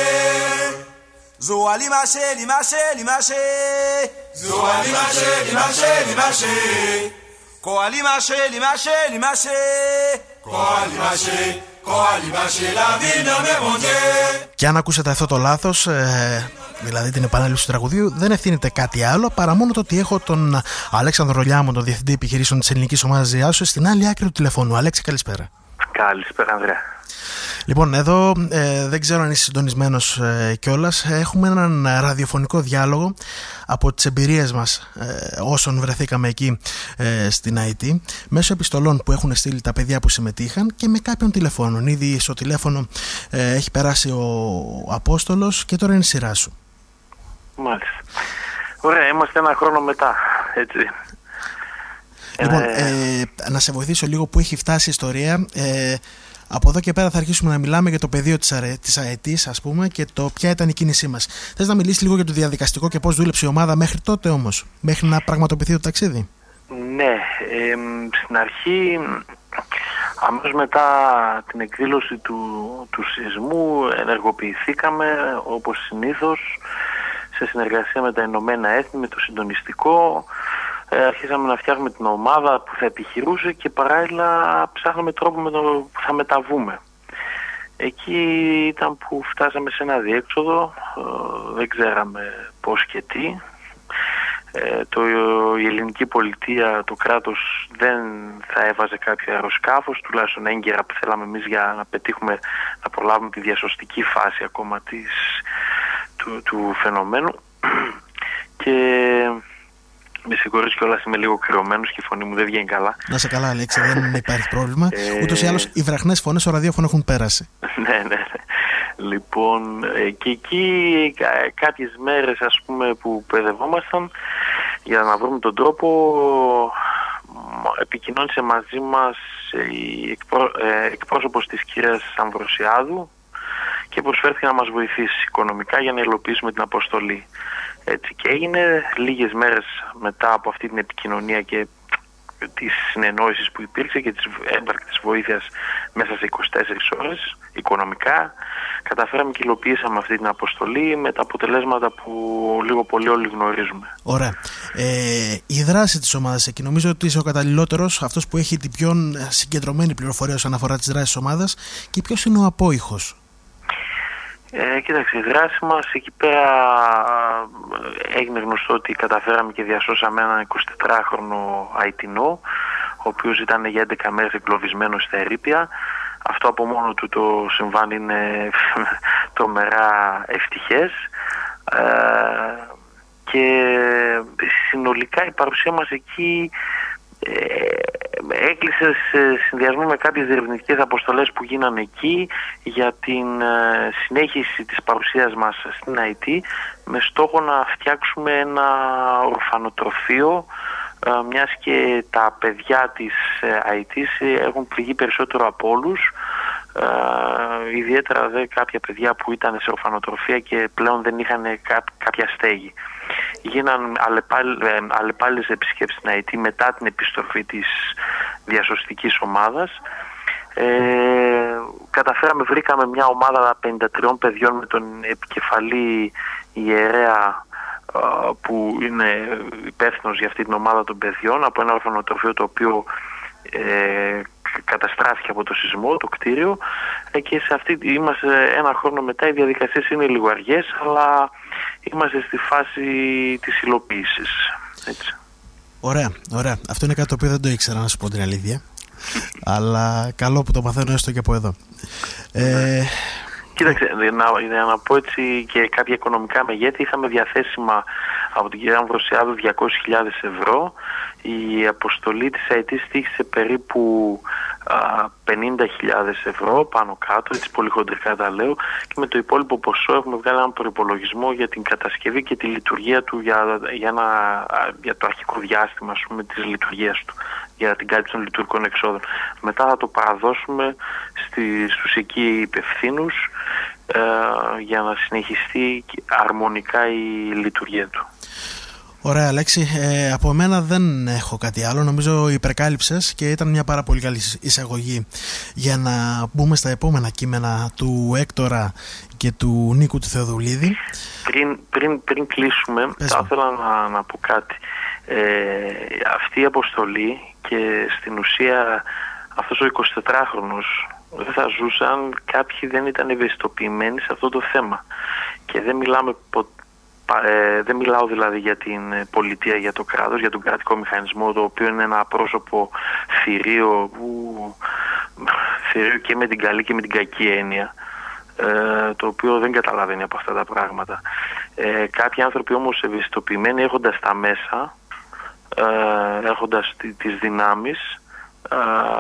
Zoa limache, limache, limache. Zoa limache, limache, limache. Koa limache, limache, limache. Koa limache, koa limache, la vie non me mon Dieu. Και αν ακούσατε αυτό το λάθος, ε, δηλαδή την επανάληψη του τραγουδίου, δεν ευθύνεται κάτι άλλο παρά μόνο το ότι έχω τον Αλέξανδρο Λιάμο, τον Διευθυντή Επιχειρήσεων της Ελληνικής Ομάδας Διάσου, στην άλλη άκρη του τηλεφώνου. Αλέξη, καλησπέρα. Καλησπέρα, Ανδρέα. Λοιπόν, εδώ ε, δεν ξέρω αν είσαι συντονισμένος ε, κιόλας. Έχουμε έναν ραδιοφωνικό διάλογο από τις εμπειρίες μας ε, όσων βρεθήκαμε εκεί ε, στην άι τι, μέσω επιστολών που έχουν στείλει τα παιδιά που συμμετείχαν και με κάποιον τηλεφώνων. Ήδη στο τηλέφωνο ε, έχει περάσει ο Απόστολος και τώρα είναι η σειρά σου. Μάλιστα. Ωραία, είμαστε ένα χρόνο μετά, έτσι. Λοιπόν, ε... Ε, να σε βοηθήσω λίγο που έχει φτάσει η ιστορία. Ε, Από εδώ και πέρα θα αρχίσουμε να μιλάμε για το πεδίο της, ΑΕ, της ΑΕΤ, ας πούμε, και το ποια ήταν η κίνησή μας. Θες να μιλήσεις λίγο για το διαδικαστικό και πώς δούλεψε η ομάδα μέχρι τότε όμως, μέχρι να πραγματοποιηθεί το ταξίδι? Ναι, ε, στην αρχή, αμέσως μετά την εκδήλωση του, του σεισμού, ενεργοποιηθήκαμε όπως συνήθως σε συνεργασία με τα Ηνωμένα Έθνη, με το συντονιστικό. Ε, αρχίσαμε να φτιάχνουμε την ομάδα που θα επιχειρούσε και παράλληλα ψάχναμε τρόπο με το που θα μεταβούμε. Εκεί ήταν που φτάσαμε σε ένα διέξοδο, ε, δεν ξέραμε πώς και τι. Ε, το, η ελληνική πολιτεία, το κράτος δεν θα έβαζε κάποιο αεροσκάφος, τουλάχιστον έγκαιρα που θέλαμε εμείς για να πετύχουμε, να προλάβουμε τη διασωστική φάση ακόμα της, του, του φαινομένου. Και με συγχωρείς κιόλας, είμαι λίγο κρυωμένος και η φωνή μου δεν βγαίνει καλά. Να σε καλά, Αλέξη, δεν υπάρχει πρόβλημα. Ούτως ή άλλως οι βραχνές φωνές στο ραδιόφωνο έχουν πέρασει. Ναι, ναι, ναι. Λοιπόν, και εκεί κάποιες μέρες, ας πούμε, που παιδευόμασταν για να βρούμε τον τρόπο, επικοινώνησε μαζί μας η εκπρό, εκπρόσωπος της κυρίας Αμβροσιάδου και προσφέρθηκε να μας βοηθήσει οικονομικά για να υλοποιήσουμε την αποστολή. Έτσι και έγινε. Λίγες μέρες μετά από αυτή την επικοινωνία και τις συνεννόησεις που υπήρξε και της έμπρακτης βοήθειας μέσα σε είκοσι τέσσερις ώρες οικονομικά, καταφέραμε και υλοποιήσαμε αυτή την αποστολή με τα αποτελέσματα που λίγο πολύ όλοι γνωρίζουμε. Ωραία. Ε, η δράση της ομάδας εκεί, νομίζω ότι είσαι ο καταλληλότερος, αυτός που έχει την πιο συγκεντρωμένη πληροφορία όσον αφορά τις δράσεις της ομάδας, και ποιος είναι ο απόϊχος? Ε, κοίταξε, η δράση μας εκεί πέρα έγινε γνωστό ότι καταφέραμε και διασώσαμε έναν εικοσιτετράχρονο Αιτινό, ο οποίος ήταν για έντεκα μέρες εγκλωβισμένος στα ερείπια. Αυτό από μόνο του το συμβάν είναι τρομερά ευτυχές. Ε, και συνολικά η παρουσία μας εκεί έκλεισε σε συνδυασμό με κάποιες διερευνητικές αποστολές που γίνανε εκεί για την συνέχιση της παρουσίας μας στην άι τι, με στόχο να φτιάξουμε ένα ορφανοτροφείο, μιας και τα παιδιά της άι τι έχουν πληγεί περισσότερο από όλους, ιδιαίτερα δε κάποια παιδιά που ήταν σε ορφανοτροφία και πλέον δεν είχαν κάποια στέγη. Γίναν αλλεπάλληλες επισκέψεις στην άι τι μετά την επιστροφή της διασωστικής ομάδας. Ε, καταφέραμε, βρήκαμε μια ομάδα πενήντα τριών παιδιών με τον επικεφαλή ιερέα που είναι υπεύθυνος για αυτή την ομάδα των παιδιών, από ένα ορφανοτροφείο το οποίο ε, καταστράφηκε από το σεισμό, το κτίριο, ε, και σε αυτή είμαστε ένα χρόνο μετά. Οι διαδικασίες είναι λίγο αργές, αλλά είμαστε στη φάση της υλοποίησης. Έτσι. Ωραία, ωραία. Αυτό είναι κάτι το οποίο δεν το ήξερα, να σου πω την αλήθεια. Αλλά καλό που το μαθαίνω έστω και από εδώ. Ε... Κοίταξε, να, για να πω έτσι και κάποια οικονομικά μεγέθη, είχαμε διαθέσιμα από την κυρία Αμβροσιάδου διακόσιες χιλιάδες ευρώ. Η αποστολή της άι τι στήχησε περίπου α, πενήντα χιλιάδες ευρώ πάνω κάτω, έτσι πολύ χοντρικά τα λέω, και με το υπόλοιπο ποσό έχουμε βγάλει έναν προϋπολογισμό για την κατασκευή και τη λειτουργία του για, για, ένα, για το αρχικό διάστημα, ας πούμε, της λειτουργίας του, για την κάλυψη των λειτουργικών εξόδων. Μετά θα το παραδώσουμε στη, στους εκεί υπευθύνους ε, για να συνεχιστεί αρμονικά η λειτουργία του. Ωραία, Αλέξη. Ε, από μένα δεν έχω κάτι άλλο. Νομίζω υπερκάλυψες και ήταν μια πάρα πολύ καλή εισαγωγή για να μπούμε στα επόμενα κείμενα του Έκτορα και του Νίκου του Θεοδουλίδη. Πριν, πριν, πριν κλείσουμε, Πες θα ήθελα να, να πω κάτι. Ε, αυτή η αποστολή και στην ουσία αυτός ο εικοσιτετράχρονος δεν θα ζούσαν κάποιοι δεν ήταν ευαισθητοποιημένοι σε αυτό το θέμα. Και δεν μιλάμε ποτέ. Ε, δεν μιλάω δηλαδή για την πολιτεία, για το κράτος, για τον κρατικό μηχανισμό, το οποίο είναι ένα πρόσωπο θηρίο, που, θηρίο και με την καλή και με την κακή έννοια, ε, το οποίο δεν καταλαβαίνει από αυτά τα πράγματα. Ε, κάποιοι άνθρωποι όμως ευαισθητοποιημένοι, έχοντας τα μέσα, ε, έχοντας τις δυνάμεις, ε,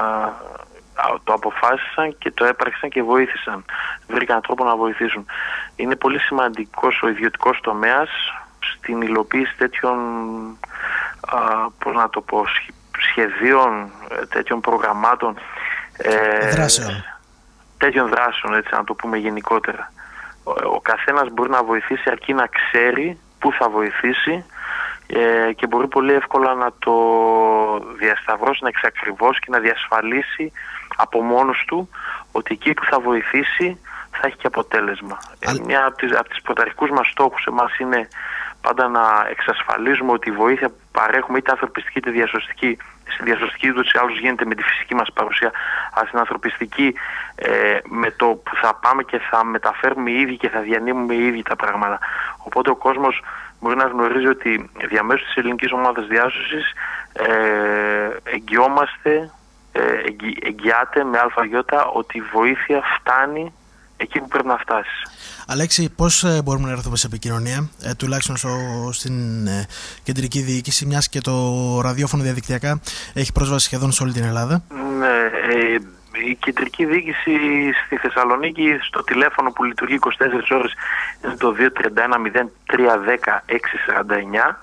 το αποφάσισαν και το έπραξαν και βοήθησαν. Βρήκαν τρόπο να βοηθήσουν. Είναι πολύ σημαντικός ο ιδιωτικός τομέας στην υλοποίηση τέτοιων, α, πώς να το πω, σχεδίων, τέτοιων προγραμμάτων, ε, δράσεων. τέτοιων δράσεων, έτσι να το πούμε γενικότερα. Ο, ο καθένας μπορεί να βοηθήσει αρκεί να ξέρει πού θα βοηθήσει, ε, και μπορεί πολύ εύκολα να το διασταυρώσει, να εξακριβώσει και να διασφαλίσει από μόνος του ότι εκεί που θα βοηθήσει θα έχει και αποτέλεσμα. Α... Μια από τις, από τις πρωταρχικούς μας στόχους εμάς είναι πάντα να εξασφαλίζουμε ότι η βοήθεια που παρέχουμε, είτε ανθρωπιστική είτε διασωστική, στη διασωστική ούτως ή άλλως γίνεται με τη φυσική μας παρουσία, αλλά στην ανθρωπιστική ε, με το που θα πάμε και θα μεταφέρουμε οι ίδιοι και θα διανύμουμε οι ίδιοι τα πράγματα. Οπότε ο κόσμος μπορεί να γνωρίζει ότι διαμέσου της ελληνικής ομάδας διάσωσης ε, εγγυόμαστε, ε, εγγυ, εγγυάται με αλφαγιώτα ότι η βοήθεια φτάνει εκεί που πρέπει να φτάσει. Αλέξη, πώς ε, μπορούμε να έρθουμε σε επικοινωνία, ε, τουλάχιστον στο, στην ε, κεντρική διοίκηση, μιας και το ραδιόφωνο διαδικτυακά έχει πρόσβαση σχεδόν σε όλη την Ελλάδα? Ναι, ε, η κεντρική διοίκηση στη Θεσσαλονίκη, στο τηλέφωνο που λειτουργεί είκοσι τέσσερις ώρες, είναι το δύο τρία ένα μηδέν τρία ένα μηδέν έξι τέσσερα εννιά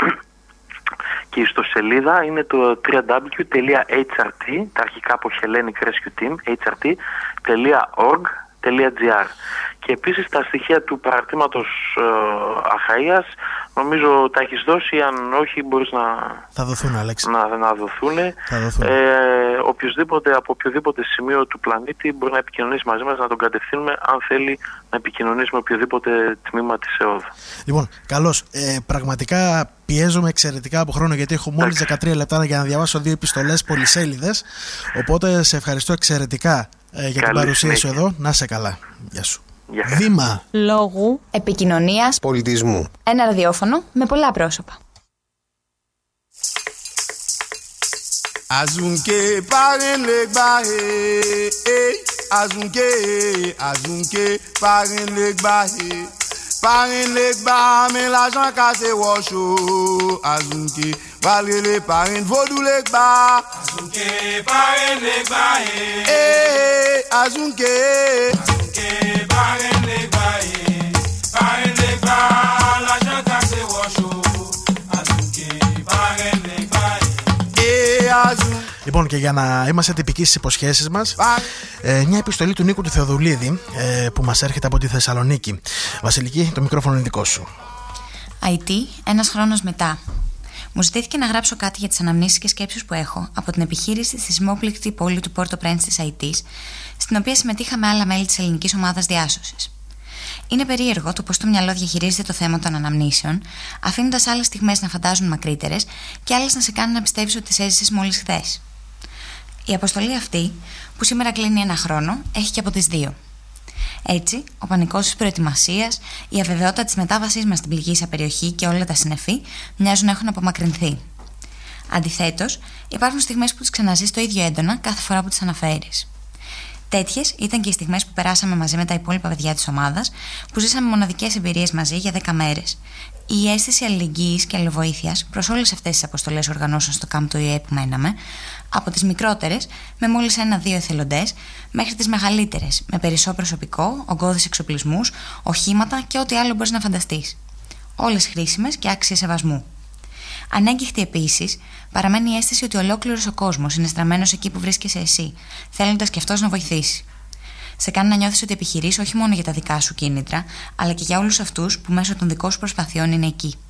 και η ιστοσελίδα είναι το double-u double-u double-u τελεία έιτς αρ τι, τα αρχικά από Hellenic Rescue Team, έιτς αρ τι τελεία org τελεία τζι άρ. Και επίσης τα στοιχεία του παραρτήματος ε, Αχαΐας νομίζω τα έχεις δώσει, αν όχι μπορείς να... Θα δοθούν, Αλέξη. Να, να δοθούν. Θα δοθούν. Ε, οποιοσδήποτε, από οποιοδήποτε σημείο του πλανήτη μπορεί να επικοινωνήσει μαζί μας, να τον κατευθύνουμε αν θέλει να επικοινωνήσει με οποιοδήποτε τμήμα της ΕΟΔ. Λοιπόν, καλώς. Ε, πραγματικά πιέζομαι εξαιρετικά από χρόνο, γιατί έχω μόλις δεκατρία λεπτά για να διαβάσω δύο επιστολές πολυσέλιδες. Οπότε σε ευχαριστώ εξαιρετικά ε, για Καλή την παρουσία σου εδώ. Να είσαι καλά. Γεια σου. Yeah. Βήμα λόγου, επικοινωνίας, πολιτισμού. Ένα ραδιόφωνο με πολλά πρόσωπα. Azunke paren le gbahe, azunke, azunke paren le gbahe, paren le gbahe, mais l'argent casse washo, azunke, valre le paren vodou le gbahe, azunke paren le gbahe, eh, azunke, azunke paren le gbahe, paren le gbahe, l'argent casse washo, azunke paren le gbahe. Λοιπόν, και για να είμαστε τυπικοί στις υποσχέσεις μας, ε, μια επιστολή του Νίκου του Θεοδουλίδη ε, που μας έρχεται από τη Θεσσαλονίκη. Βασιλική, το μικρόφωνο είναι δικό σου. άι τι, ένας χρόνος μετά. Μου ζητήθηκε να γράψω κάτι για τις αναμνήσεις και σκέψεις που έχω από την επιχείρηση στη σεισμόπληκτη πόλη του Πόρτο Πρένς της Αϊτής, στην οποία συμμετείχα με άλλα μέλη της ελληνικής ομάδας διάσωσης. Είναι περίεργο το πώς το μυαλό διαχειρίζεται το θέμα των αναμνήσεων, αφήνοντας άλλες στιγμές να φαντάζουν μακρύτερες και άλλες να σε κάνουν να πιστεύεις ότι τις έζησες μόλις χθες. Η αποστολή αυτή, που σήμερα κλείνει ένα χρόνο, έχει και από τις δύο. Έτσι, ο πανικός της προετοιμασίας, η αβεβαιότητα της μετάβασής μας στην πληγήσα περιοχή και όλα τα συννεφή μοιάζουν να έχουν απομακρυνθεί. Αντιθέτως, υπάρχουν στιγμές που τις ξαναζείς το ίδιο έντονα κάθε φορά που τις αναφέρεις. Τέτοιες ήταν και οι στιγμές που περάσαμε μαζί με τα υπόλοιπα παιδιά της ομάδας, που ζήσαμε μοναδικές εμπειρίες μαζί για δέκα μέρες. Η αίσθηση αλληλεγγύης και αλληλοβοήθειας προς όλες αυτές τις αποστολές οργανώσεων στο κάμπ του ΙΕ που μέναμε, από τις μικρότερες, με μόλις ένα-δύο εθελοντές, μέχρι τις μεγαλύτερες, με περισσό προσωπικό, ογκώδεις εξοπλισμούς, οχήματα και ό,τι άλλο μπορείς να φανταστείς. Όλες χρήσιμες και άξιες σεβασμού. Ανέγκυχτη επίσης, παραμένει η αίσθηση ότι ολόκληρος ο κόσμος είναι στραμμένος εκεί που βρίσκεσαι εσύ, θέλοντας και αυτός να βοηθήσει. Σε κάνει να νιώθεις ότι επιχειρείς όχι μόνο για τα δικά σου κίνητρα, αλλά και για όλους αυτούς που μέσω των δικών σου προσπαθειών είναι εκεί.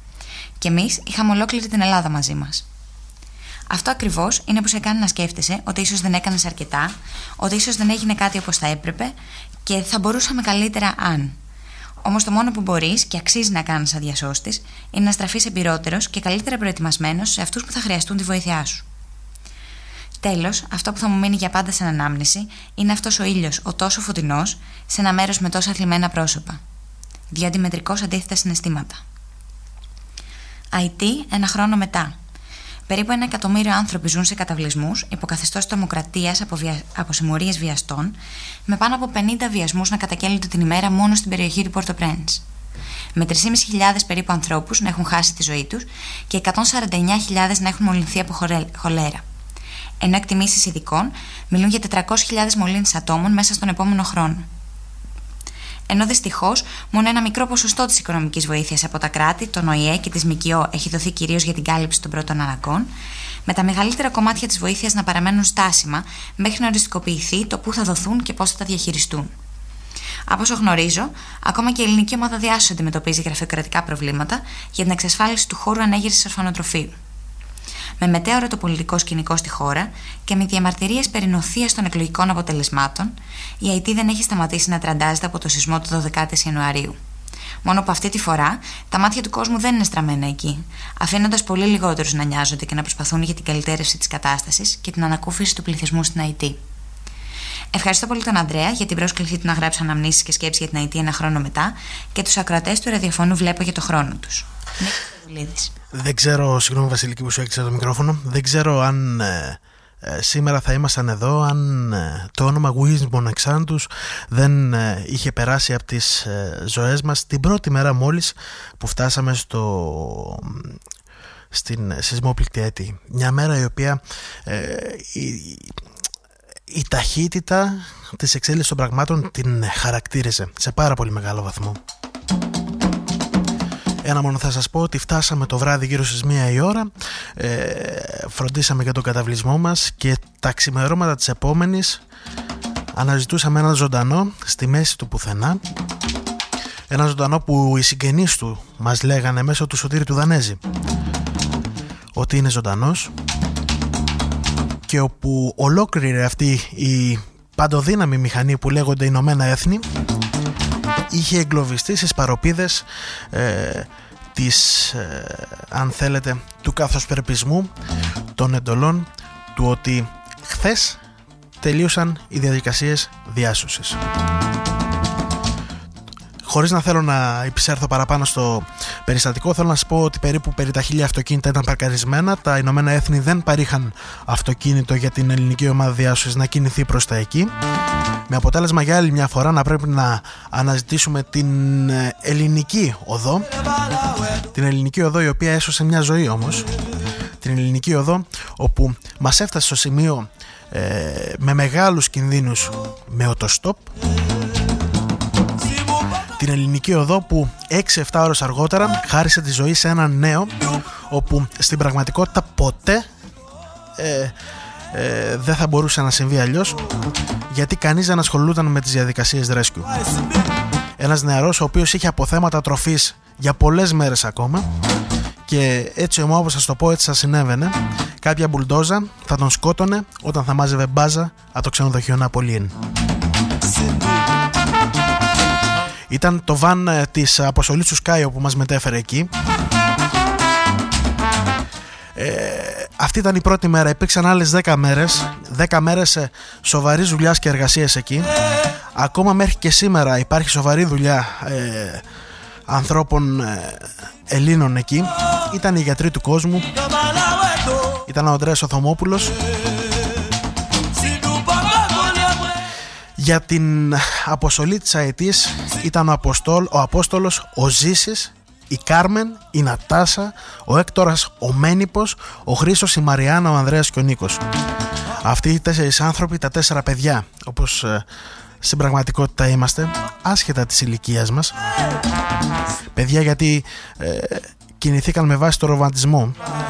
Και εμείς είχαμε ολόκληρη την Ελλάδα μαζί μας. Αυτό ακριβώς είναι που σε κάνει να σκέφτεσαι ότι ίσως δεν έκανες αρκετά, ότι ίσως δεν έγινε κάτι όπως θα έπρεπε και θα μπορούσαμε καλύτερα αν. Όμως το μόνο που μπορείς και αξίζει να κάνεις σαν διασώστης είναι να στραφείς εμπειρότερος και καλύτερα προετοιμασμένος σε αυτούς που θα χρειαστούν τη βοήθειά σου. Τέλος, αυτό που θα μου μείνει για πάντα στην ανάμνηση είναι αυτός ο ήλιος, ο τόσο φωτεινός, σε ένα μέρος με τόσα θλιμμένα πρόσωπα. Δύο αντιμετρικώς αντίθετα συναισθήματα. Αϊτή, ένα χρόνο μετά. Περίπου ένα εκατομμύριο άνθρωποι ζουν σε καταβλισμούς υποκαθεστώς τρομοκρατίας από, βια... από συμμορίες βιαστών, με πάνω από πενήντα βιασμούς να καταγγέλλονται την ημέρα μόνο στην περιοχή του Πορτο-Πρένς. Με τρεις χιλιάδες πεντακόσιους περίπου ανθρώπους να έχουν χάσει τη ζωή τους και εκατόν σαράντα εννέα χιλιάδες να έχουν μολυνθεί από χολέρα. Ενώ εκτιμήσεις ειδικών μιλούν για τετρακόσιες χιλιάδες μολύνσεις ατόμων μέσα στον επόμενο χρόνο. Ενώ δυστυχώς μόνο ένα μικρό ποσοστό της οικονομικής βοήθειας από τα κράτη, τον Ο Η Ε και της ΜΚΟ έχει δοθεί κυρίως για την κάλυψη των πρώτων αναγκών, με τα μεγαλύτερα κομμάτια της βοήθειας να παραμένουν στάσιμα μέχρι να οριστικοποιηθεί το πού θα δοθούν και πώς θα τα διαχειριστούν. Από όσο γνωρίζω, ακόμα και η ελληνική ομάδα διάσωσης αντιμετωπίζει γραφειοκρατικά προβλήματα για την εξασφάλιση του χώρου ανέγερσης ορφανοτροφείου. Με μετέωρο το πολιτικό σκηνικό στη χώρα και με διαμαρτυρίες περί νοθείας των εκλογικών αποτελεσμάτων, η Αϊτή δεν έχει σταματήσει να τραντάζεται από το σεισμό του δωδεκάτη Ιανουαρίου. Μόνο που αυτή τη φορά τα μάτια του κόσμου δεν είναι στραμμένα εκεί, αφήνοντας πολύ λιγότερους να νοιάζονται και να προσπαθούν για την καλυτέρευση της κατάστασης και την ανακούφιση του πληθυσμού στην Αϊτή. Ευχαριστώ πολύ τον Ανδρέα για την πρόσκλησή του να γράψει αναμνήσεις και σκέψεις για την Αϊτή ένα χρόνο μετά και τους ακροατές του ραδιοφώνου Βλέπω για το χρόνο τους. Δεν ξέρω, συγγνώμη Βασιλική που σου έκλεισα το μικρόφωνο, δεν ξέρω αν ε, ε, σήμερα θα ήμασταν εδώ, αν ε, το όνομα Wismon Exantus δεν ε, είχε περάσει από τις ε, ζωές μας την πρώτη μέρα μόλις που φτάσαμε στο, στην σεισμόπληκτη Αϊτή. Μια μέρα η οποία ε, η, η ταχύτητα της εξέλιξης των πραγμάτων την χαρακτήριζε σε πάρα πολύ μεγάλο βαθμό. Ένα μόνο θα σας πω ότι φτάσαμε το βράδυ γύρω στις μία η ώρα, ε, φροντίσαμε για τον καταβλισμό μας και τα ξημερώματα της επόμενης αναζητούσαμε έναν ζωντανό στη μέση του πουθενά, ένα ζωντανό που οι συγγενείς του μας λέγανε μέσω του Σωτήρη του Δανέζη ότι είναι ζωντανός και όπου ολόκληρη αυτή η παντοδύναμη μηχανή που λέγονται Ηνωμένα Έθνη είχε εγκλωβιστεί στις παροπίδες ε, της, ε, αν θέλετε, του καθοσπερπισμού των εντολών του ότι χθες τελείωσαν οι διαδικασίες διάσωσης. Χωρίς να θέλω να επισέρθω παραπάνω στο περιστατικό, θέλω να σας πω ότι περίπου περί τα χίλια αυτοκίνητα ήταν παρκαρισμένα. Τα Ηνωμένα Έθνη δεν παρήχαν αυτοκίνητο για την ελληνική ομάδα διάσωσης να κινηθεί προς τα εκεί. Με αποτέλεσμα για άλλη μια φορά να πρέπει να αναζητήσουμε την ελληνική οδό. Την ελληνική οδό η οποία έσωσε μια ζωή όμως. Την ελληνική οδό όπου μας έφτασε στο σημείο ε, με μεγάλους κινδύνους με οτοστόπ. Την ελληνική οδό που έξι εφτά ώρες αργότερα χάρισε τη ζωή σε έναν νέο όπου στην πραγματικότητα ποτέ ε, ε, δεν θα μπορούσε να συμβεί αλλιώς, γιατί κανείς δεν ασχολούταν με τις διαδικασίες rescue. Ένας νεαρός ο οποίος είχε αποθέματα τροφής για πολλές μέρες ακόμα και έτσι όπως σας το πω έτσι σας συνέβαινε, κάποια μπουλντόζα θα τον σκότωνε όταν θα μάζευε μπάζα από το ξενοδοχείο Ναπολίν. Ήταν το βαν της αποστολής του Σκάιο που μας μετέφερε εκεί. Ε, αυτή ήταν η πρώτη μέρα. Υπήρξαν άλλες δέκα μέρες. δέκα μέρες σοβαρής δουλειάς και εργασίας εκεί. Ακόμα μέχρι και σήμερα υπάρχει σοβαρή δουλειά ε, ανθρώπων ε, Ελλήνων εκεί. Ήταν οι γιατροί του κόσμου. Ήταν ο Ανδρέας ο Θωμόπουλος. Για την αποστολή της Αϊτής ήταν ο, Αποστόλ, ο Απόστολος, ο Ζήσης, η Κάρμεν, η Νατάσα, ο Έκτορας, ο Μένιπος, ο Χρήστος, η Μαριάννα, ο Ανδρέας και ο Νίκος. Αυτοί οι τέσσερις άνθρωποι, τα τέσσερα παιδιά, όπως ε, στην πραγματικότητα είμαστε, άσχετα της ηλικίας μας. Παιδιά γιατί ε, κινηθήκαν με βάση το ρομαντισμό.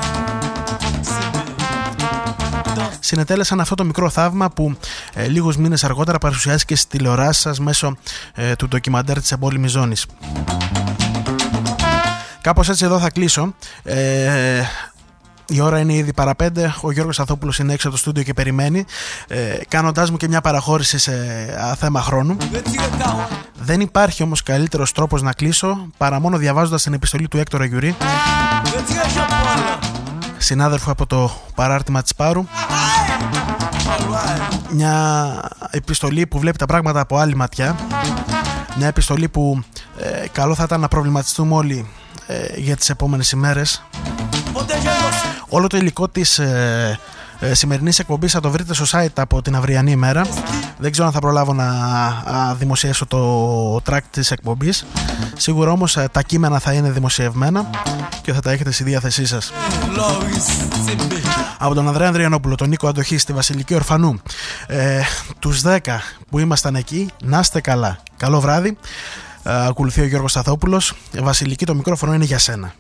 Συνετέλεσαν αυτό το μικρό θαύμα που ε, λίγους μήνες αργότερα παρουσιάστηκε στη τηλεοράση σας μέσω ε, του ντοκιμαντέρ της εμπόλεμης ζώνης. Κάπως έτσι εδώ θα κλείσω. Ε, η ώρα είναι ήδη παραπέντε. Ο Γιώργος Αθόπουλος είναι έξω από το στούντιο και περιμένει, ε, κάνοντάς μου και μια παραχώρηση σε α, θέμα χρόνου. Δεν υπάρχει όμως καλύτερος τρόπος να κλείσω παρά μόνο διαβάζοντας την επιστολή του Έκτορα Γιουρί, συνάδελφου από το παράρτημα της Πάρου. Μια επιστολή που βλέπει τα πράγματα από άλλη ματιά. Μια επιστολή που ε, καλό θα ήταν να προβληματιστούμε όλοι ε, για τις επόμενες ημέρες. Όλο το υλικό της ε, ε, σημερινής εκπομπής θα το βρείτε στο site από την αυριανή ημέρα. Δεν ξέρω αν θα προλάβω να α, δημοσιεύσω το track της εκπομπής. Σίγουρα όμως ε, τα κείμενα θα είναι δημοσιευμένα και θα τα έχετε στη διάθεσή σας. Από τον Ανδρέα Ανδριανόπουλο, τον Νίκο Αντοχή, στη Βασιλική Ορφανού, ε, τους δέκα που ήμασταν εκεί, να είστε καλά. Καλό βράδυ. ε, Ακολουθεί ο Γιώργος Σταθόπουλος. Βασιλική, το μικρόφωνο είναι για σένα.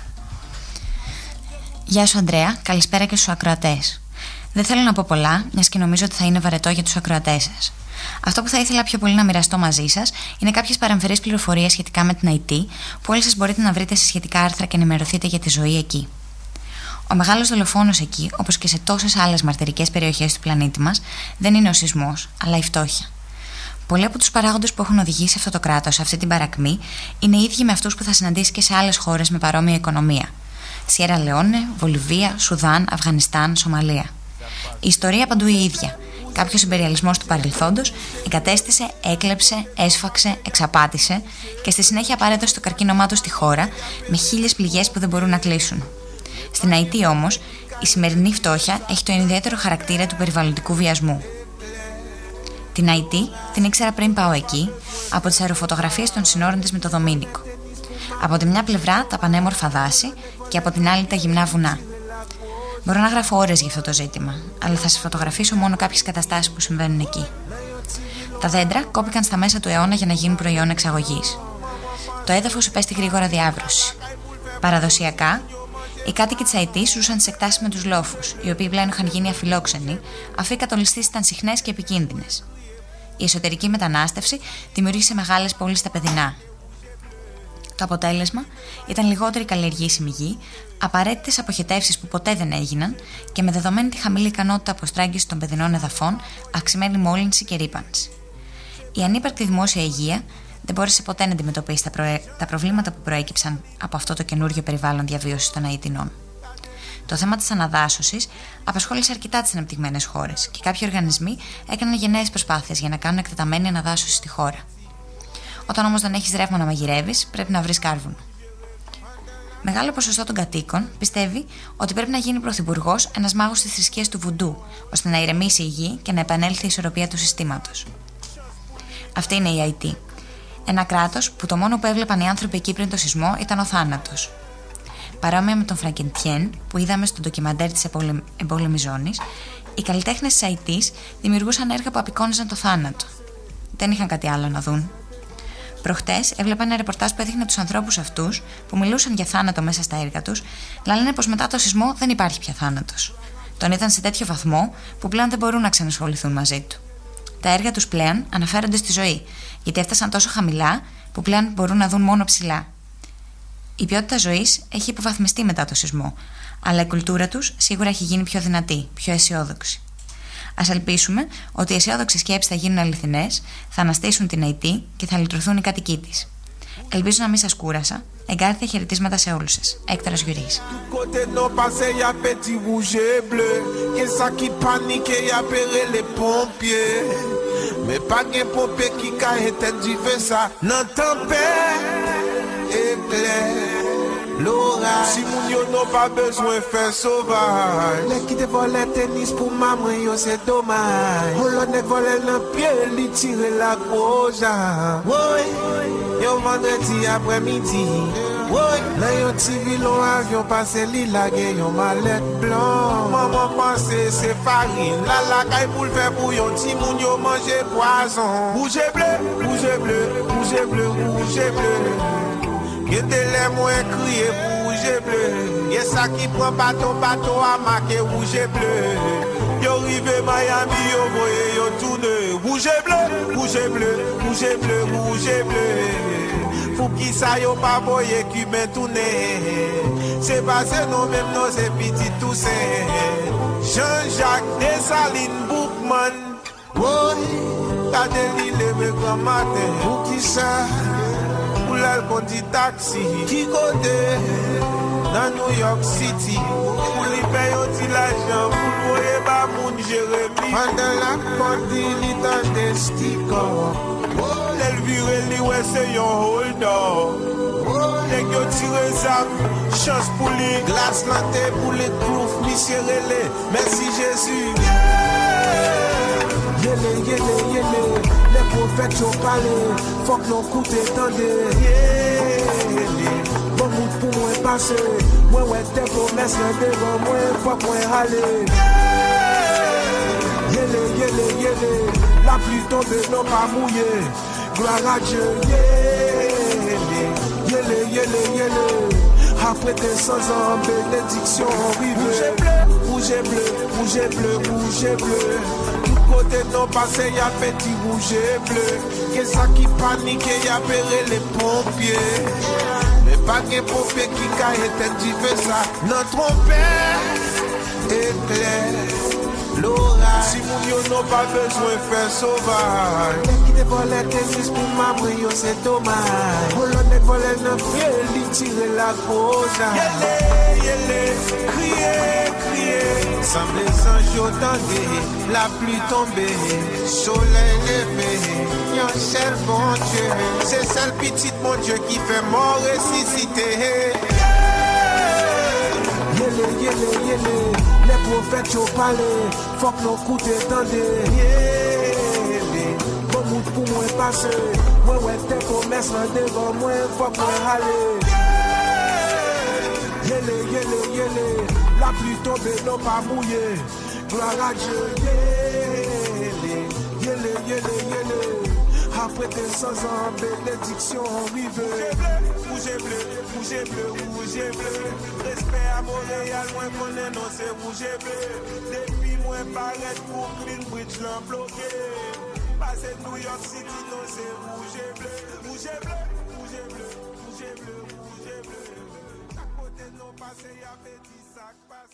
Γεια σου Ανδρέα, καλησπέρα και στους ακροατές. Δεν θέλω να πω πολλά, μιας και νομίζω ότι θα είναι βαρετό για τους ακροατές σας. Αυτό που θα ήθελα πιο πολύ να μοιραστώ μαζί σας είναι κάποιες παρεμφερείς πληροφορίες σχετικά με την άι τι, που όλοι σας μπορείτε να βρείτε σε σχετικά άρθρα και ενημερωθείτε για τη ζωή εκεί. Ο μεγάλος δολοφόνος εκεί, όπως και σε τόσες άλλες μαρτυρικές περιοχές του πλανήτη μας, δεν είναι ο σεισμός, αλλά η φτώχεια. Πολλοί από τους παράγοντες που έχουν οδηγήσει αυτό το κράτος σε αυτή την παρακμή είναι οι ίδιοι με αυτούς που θα συναντήσει και σε άλλες χώρες με παρόμοια οικονομία. Σιέρα Λεόνε, Βολιβία, Σουδάν, Αφγανιστάν, Σομαλία. Η ιστορία παντού η ίδια. Κάποιος ιμπεριαλισμός του παρελθόντος εγκατέστησε, έκλεψε, έσφαξε, εξαπάτησε και στη συνέχεια παρέδωσε το καρκίνωμά του στη χώρα με χίλιες πληγές που δεν μπορούν να κλείσουν. Στην άι τι όμως, η σημερινή φτώχεια έχει το ιδιαίτερο χαρακτήρα του περιβαλλοντικού βιασμού. Την άι τι την ήξερα πριν πάω εκεί, από τις αεροφωτογραφίες των συνόρων της με το Δομήνικο. Από τη μια πλευρά τα πανέμορφα δάση και από την άλλη τα γυμνά βουνά. Μπορώ να γράφω ώρες για αυτό το ζήτημα, αλλά θα σας φωτογραφίσω μόνο κάποιες καταστάσεις που συμβαίνουν εκεί. Τα δέντρα κόπηκαν στα μέσα του αιώνα για να γίνουν προϊόν εξαγωγής. Το έδαφος υπέστη γρήγορα διάβρωση. Παραδοσιακά, οι κάτοικοι της άι τι ζούσαν στις εκτάσεις με τους λόφους, οι οποίοι πλέον είχαν γίνει αφιλόξενοι, αφού οι κατολιστήσεις ήταν συχνές και επικίνδυνες. Η εσωτερική μετανάστευση δημιούργησε μεγάλες πόλεις στα παιδινά. Το αποτέλεσμα ήταν λιγότερη καλλιεργήσιμη γη, απαραίτητες αποχετεύσεις που ποτέ δεν έγιναν και με δεδομένη τη χαμηλή ικανότητα αποστράγγισης των παιδινών εδαφών, αυξημένη μόλυνση και ρύπανση. Η ανύπαρκτη δημόσια υγεία δεν μπόρεσε ποτέ να αντιμετωπίσει τα, προε... τα προβλήματα που προέκυψαν από αυτό το καινούριο περιβάλλον διαβίωσης των Αιτινών. Το θέμα της αναδάσωσης απασχόλησε αρκετά τις αναπτυγμένες χώρες και κάποιοι οργανισμοί έκαναν γενναίες προσπάθειες για να κάνουν εκτεταμένη αναδάσωση στη χώρα. Όταν όμως δεν έχεις ρεύμα να μαγειρεύεις, πρέπει να βρεις κάρβουνο. Μεγάλο ποσοστό των κατοίκων πιστεύει ότι πρέπει να γίνει πρωθυπουργός ένας μάγος της θρησκείας του Βουντού, ώστε να ηρεμήσει η γη και να επανέλθει η ισορροπία του συστήματος. Αυτή είναι η άι τι. Ένα κράτος που το μόνο που έβλεπαν οι άνθρωποι εκεί πριν το σεισμό ήταν ο θάνατος. Παρόμοια με τον Φραγκεντιέν που είδαμε στο ντοκιμαντέρ της εμπόλεμης ζώνης, οι καλλιτέχνες της άι τι δημιουργούσαν έργα που απεικόνιζαν το θάνατο. Δεν είχαν κάτι άλλο να δουν. Προχτές έβλεπα ένα ρεπορτάζ που έδειχνε τους ανθρώπους αυτούς που μιλούσαν για θάνατο μέσα στα έργα τους, αλλά λένε πως μετά το σεισμό δεν υπάρχει πια θάνατος. Τον είδαν σε τέτοιο βαθμό που πλέον δεν μπορούν να ξανασχοληθούν μαζί του. Τα έργα τους πλέον αναφέρονται στη ζωή, γιατί έφτασαν τόσο χαμηλά που πλέον μπορούν να δουν μόνο ψηλά. Η ποιότητα ζωής έχει υποβαθμιστεί μετά το σεισμό, αλλά η κουλτούρα τους σίγουρα έχει γίνει πιο δυνατή, πιο αισιόδοξη. Ας ελπίσουμε ότι οι αισιόδοξες σκέψεις θα γίνουν αληθινές, θα αναστήσουν την άι τι και θα λυτρωθούν οι κατοικοί της. Ελπίζω να μην σας κούρασα. Εγκάρδια χαιρετίσματα σε όλους σας. Έκτορας Γιουρής. Si moun yo n'ont pas besoin faire sauvage. Les qui te volent tennis pour maman yo c'est dommage. On l'on est volé dans pied, li tire la goja. Oui, yo vendredi après-midi. Oui, là yo tire l'on avion passé li lage yon mallette blanc. Maman pense c'est farine. La la caille pour le faire bouillon. Si moun yo mange poison. Rouge et bleu, rouge et bleu, rouge et bleu, rouge et bleu. Gete les moins crier rouge et bleu. Y'a ça qui prend bateau, bateau à marquer rouge et bleu. Yo rive Miami, yo voye, yo tourne. Rouge et bleu, rouge et bleu, rouge et bleu, rouge et bleu. Pour qui ça yo pas voye cubain tourner. C'est passé non même non c'est petit Toussaint. Jean-Jacques Dessalines Boukman. Oui, t'as déliré le grand matin. Pour qui ça? Pour l'alcool du taxi. Qui côté? Dans New York City. Pour les payer aussi l'argent. Pour voyer pas mon Jérémy. Pendant la porte il est dans des stickers. L'elvire li ouais c'est yon hold up. Nèg yo tire zam, chance pour les glace lante pour les groove, monsieur relé. Merci Jésus. Yele yele yele, les prophètes ont parlé, faut que l'on coûte tendez. Yele, bon mood pour moi passer, moi ouais tes promesses devant moi, faut moi aller. Yele yele yele, la pluie tombe non pas mouillé. Gloire à Dieu, yele, yele, yele, yele. Après tes cent ans, bénédiction, vive. Rouge et bleu, rouge et bleu, rouge et bleu. Tout côté non passé, y'a petit rouge et bleu. Qu'est-ce ça qui panique, y'a péré les pompiers. Mais pas que pompiers qui caillent, t'es dit fais ça. Notre père est clair. Si mon yo n'a pas besoin de faire sauvage. Qui te volait tes fils pour m'abrio, c'est dommage. Pour l'on ne volait ne pied, lui tirer la cause. Yele, yele, crier, crier. Sans les anges entendez, la pluie tombée, soleil levé. Yon seul bon Dieu, c'est seul petit mon Dieu qui fait mort ressusciter. Yele, yele, yele. Les prophètes ont parlé, faut que l'on coûte tendez. Bon mood pour moi passer, moi ouais tes promesses devant moi, faut que moi aller. Yele, yele, yele, la pluie tombe non pas mouillé. Gloire à Dieu, yele, yele, yele, yele. Après tes cent ans, bénédiction rive. Rouge et bleu, rouge et bleu, rouge et bleu. Respect à Montréal, moins qu'on est, non c'est rouge et bleu. Depuis moins paraître pour Greenwich l'en bloqué. Passé New York City, non c'est rouge et bleu. Rouge et bleu, rouge et bleu, rouge et bleu, rouge et bleu. À côté non passé, y'a petit sac.